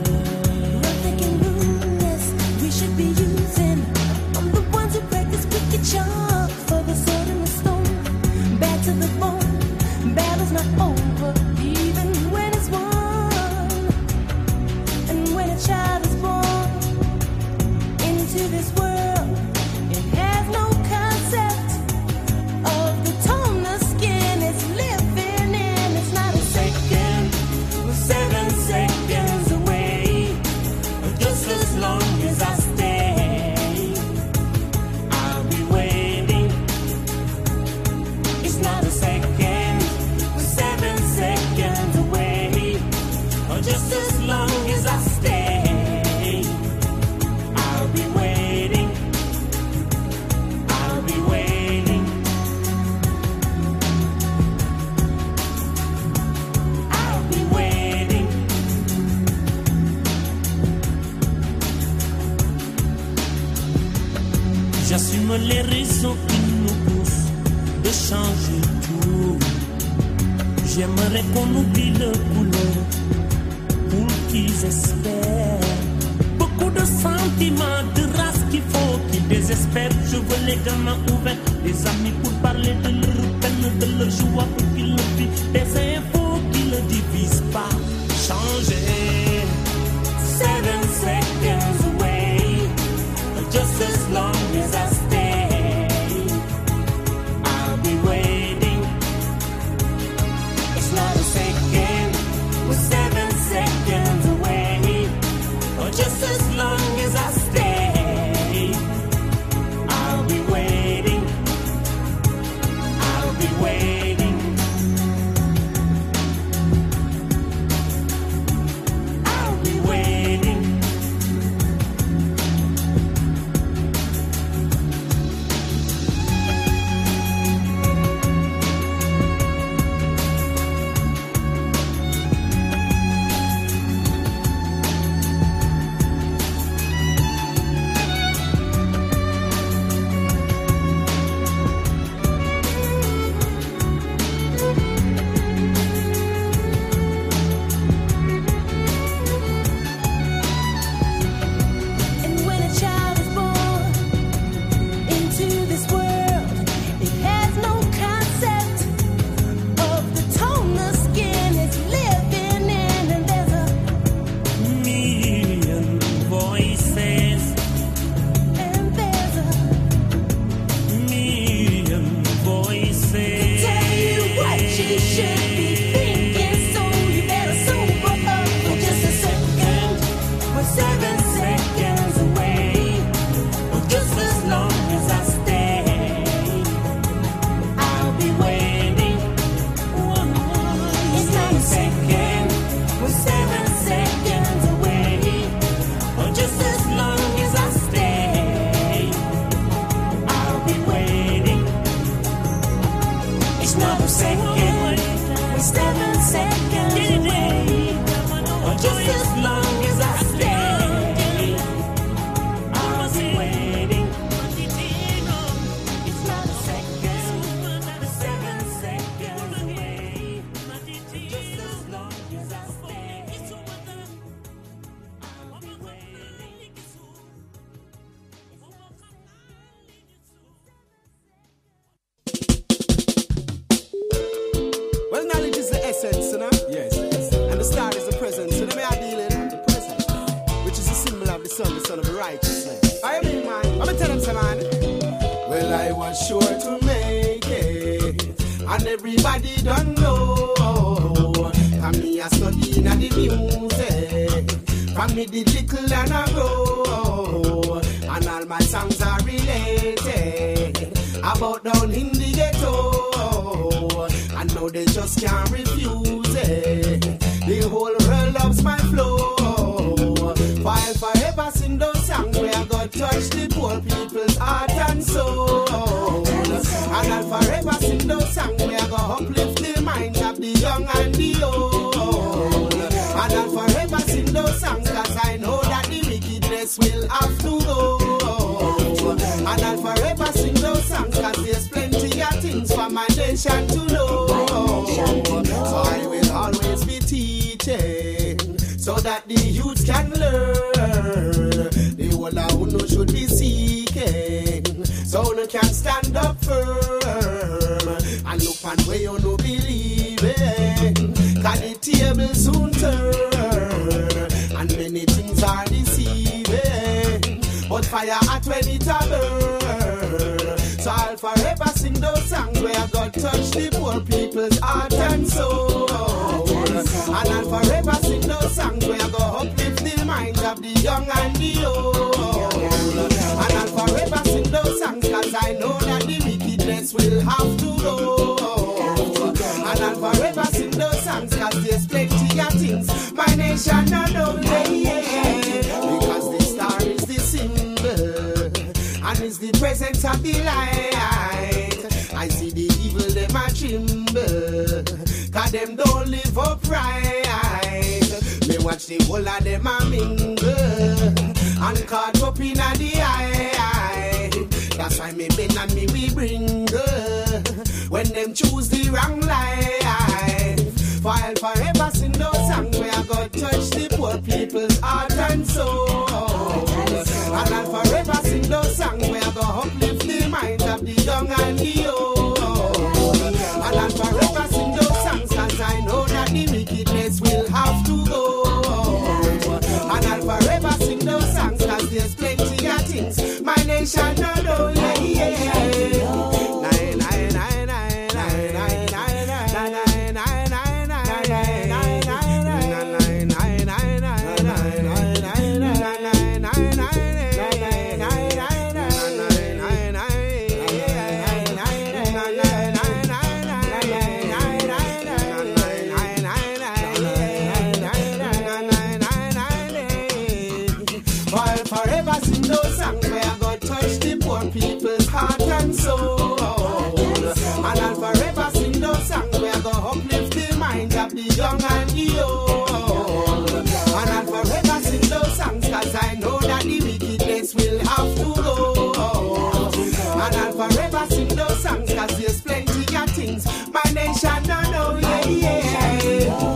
We should be using. I'm the ones who practice wicked charm. The sword and the stone, bad to the bone. Battle's not over, even when it's won. And when a child is born into this world, it has no concept of the tone the skin is living in. It's not a second, we're seven seconds away. Just as long as I stay, I'll be waiting. Not a second, we're seven seconds away. Or just as long as I stay, I'll be waiting. I'll be waiting. I'll be waiting. J'assume les raisons qui nous poussent de changer tout. J'aimerais qu'on oublie le couleur pour qu'ils espèrent. Beaucoup de sentiments, de race qu'il faut qu'ils désespèrent. Je veux les gamins ouverts, des amis pour parler de leur peine, de leur joie pour qu'ils le vivent. Des infos qui ne divisent pas. Changer. Seven seconds away, just as long as I stay. I'll be waiting. was sure to make it, and everybody don't know. And me a studying at the music, from me the little and I grow, and all my songs are related about down in the ghetto, and now they just can't refuse it. The whole world loves my flow. While forever sing those songs where I got touch the poor people's heart and soul. And I'll forever sing those songs where I got uplift the minds of the young and the old. And I'll forever sing those songs cause I know that the wickedness will have to go. And I'll forever sing those songs cause there's plenty of things for my nation to know. So I will always be teaching so that the youth can learn. The whole of Uno should be seeking, so Uno can stand up firm and look on where you no believing. Cause the table soon turn, and many things are deceiving, but fire at when it a burn. So I'll forever sing those songs where God touch the poor people's heart and soul. And I'll forever sing those songs where I go uplift the minds of the young and the old. And I'll forever sing those songs cause I know that the wickedness will have to go. And I'll forever sing those songs cause there's plenty of things my nation don't know, yeah. Because the star is the symbol and is the presence of the light. I see the evil them a tremble cause them don't live upright. Me watch the whole of them a mingle and caught up in a the eye. That's why me bend and me we bring when them choose the wrong life. For I'll forever sing those songs where I got touch the poor people's heart and soul. And I'll forever sing those songs where I got uplift the minds of the young and the old. And I'll forever sing those songs cause I know that the wickedness will have to go. And I'll forever sing those songs cause there's plenty of things my nation don't know, yeah, yeah. Nine, nine, nine, nine, nine, nine, nine, nine, nine, nine, nine, nine, nine, nine, people's heart and soul. And I'll forever sing those songs where I go uplift the minds of the young and the old. And I'll forever sing those songs cause I know that the wickedness will have to go. And I'll forever sing those songs cause there's plenty of things my nation don't know, yeah, yeah.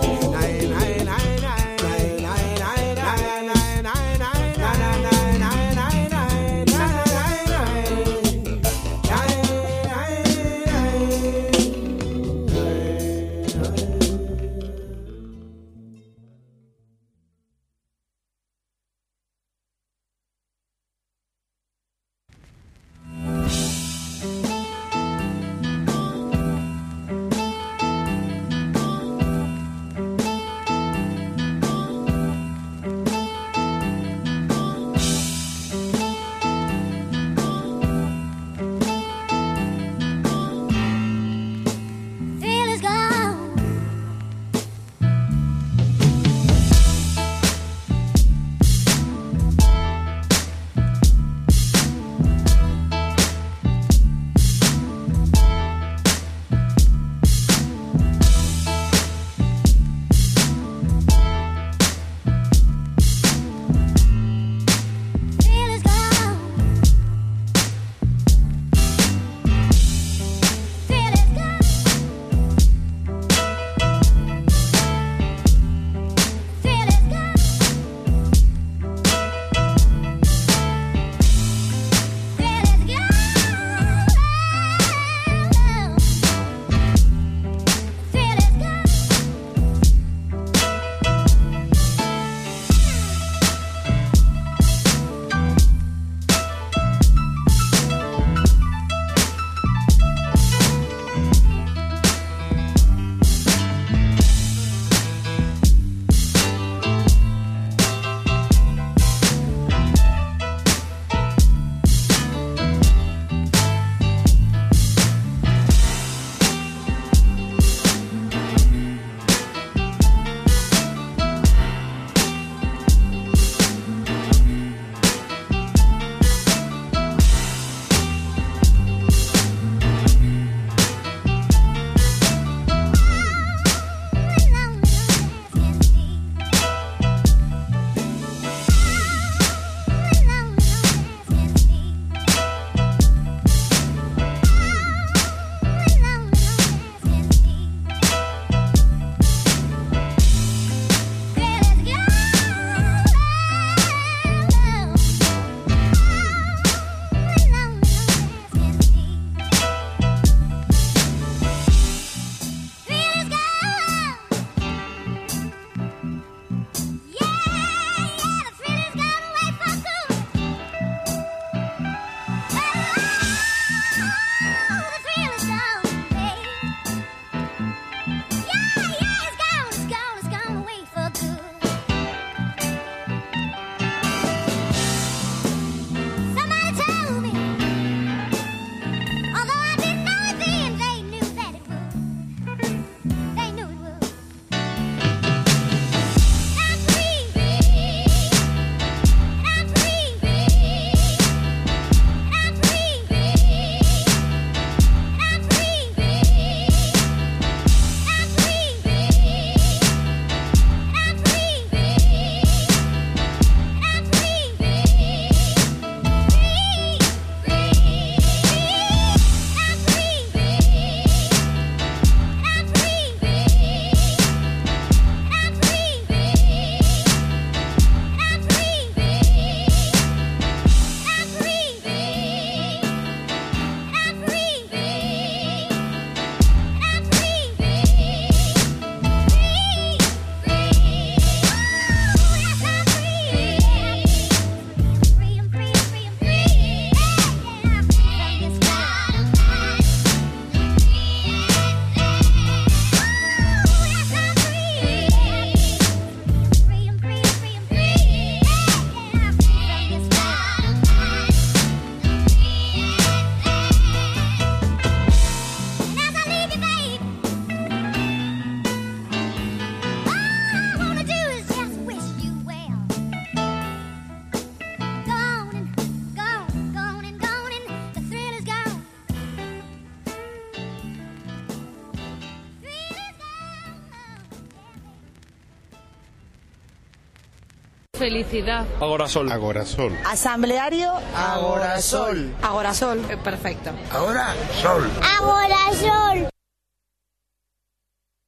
Felicidad. Agorasol. Agorasol. Asambleario. Agorasol. Agorasol. Eh, perfecto. Ahora, sol. Agorasol.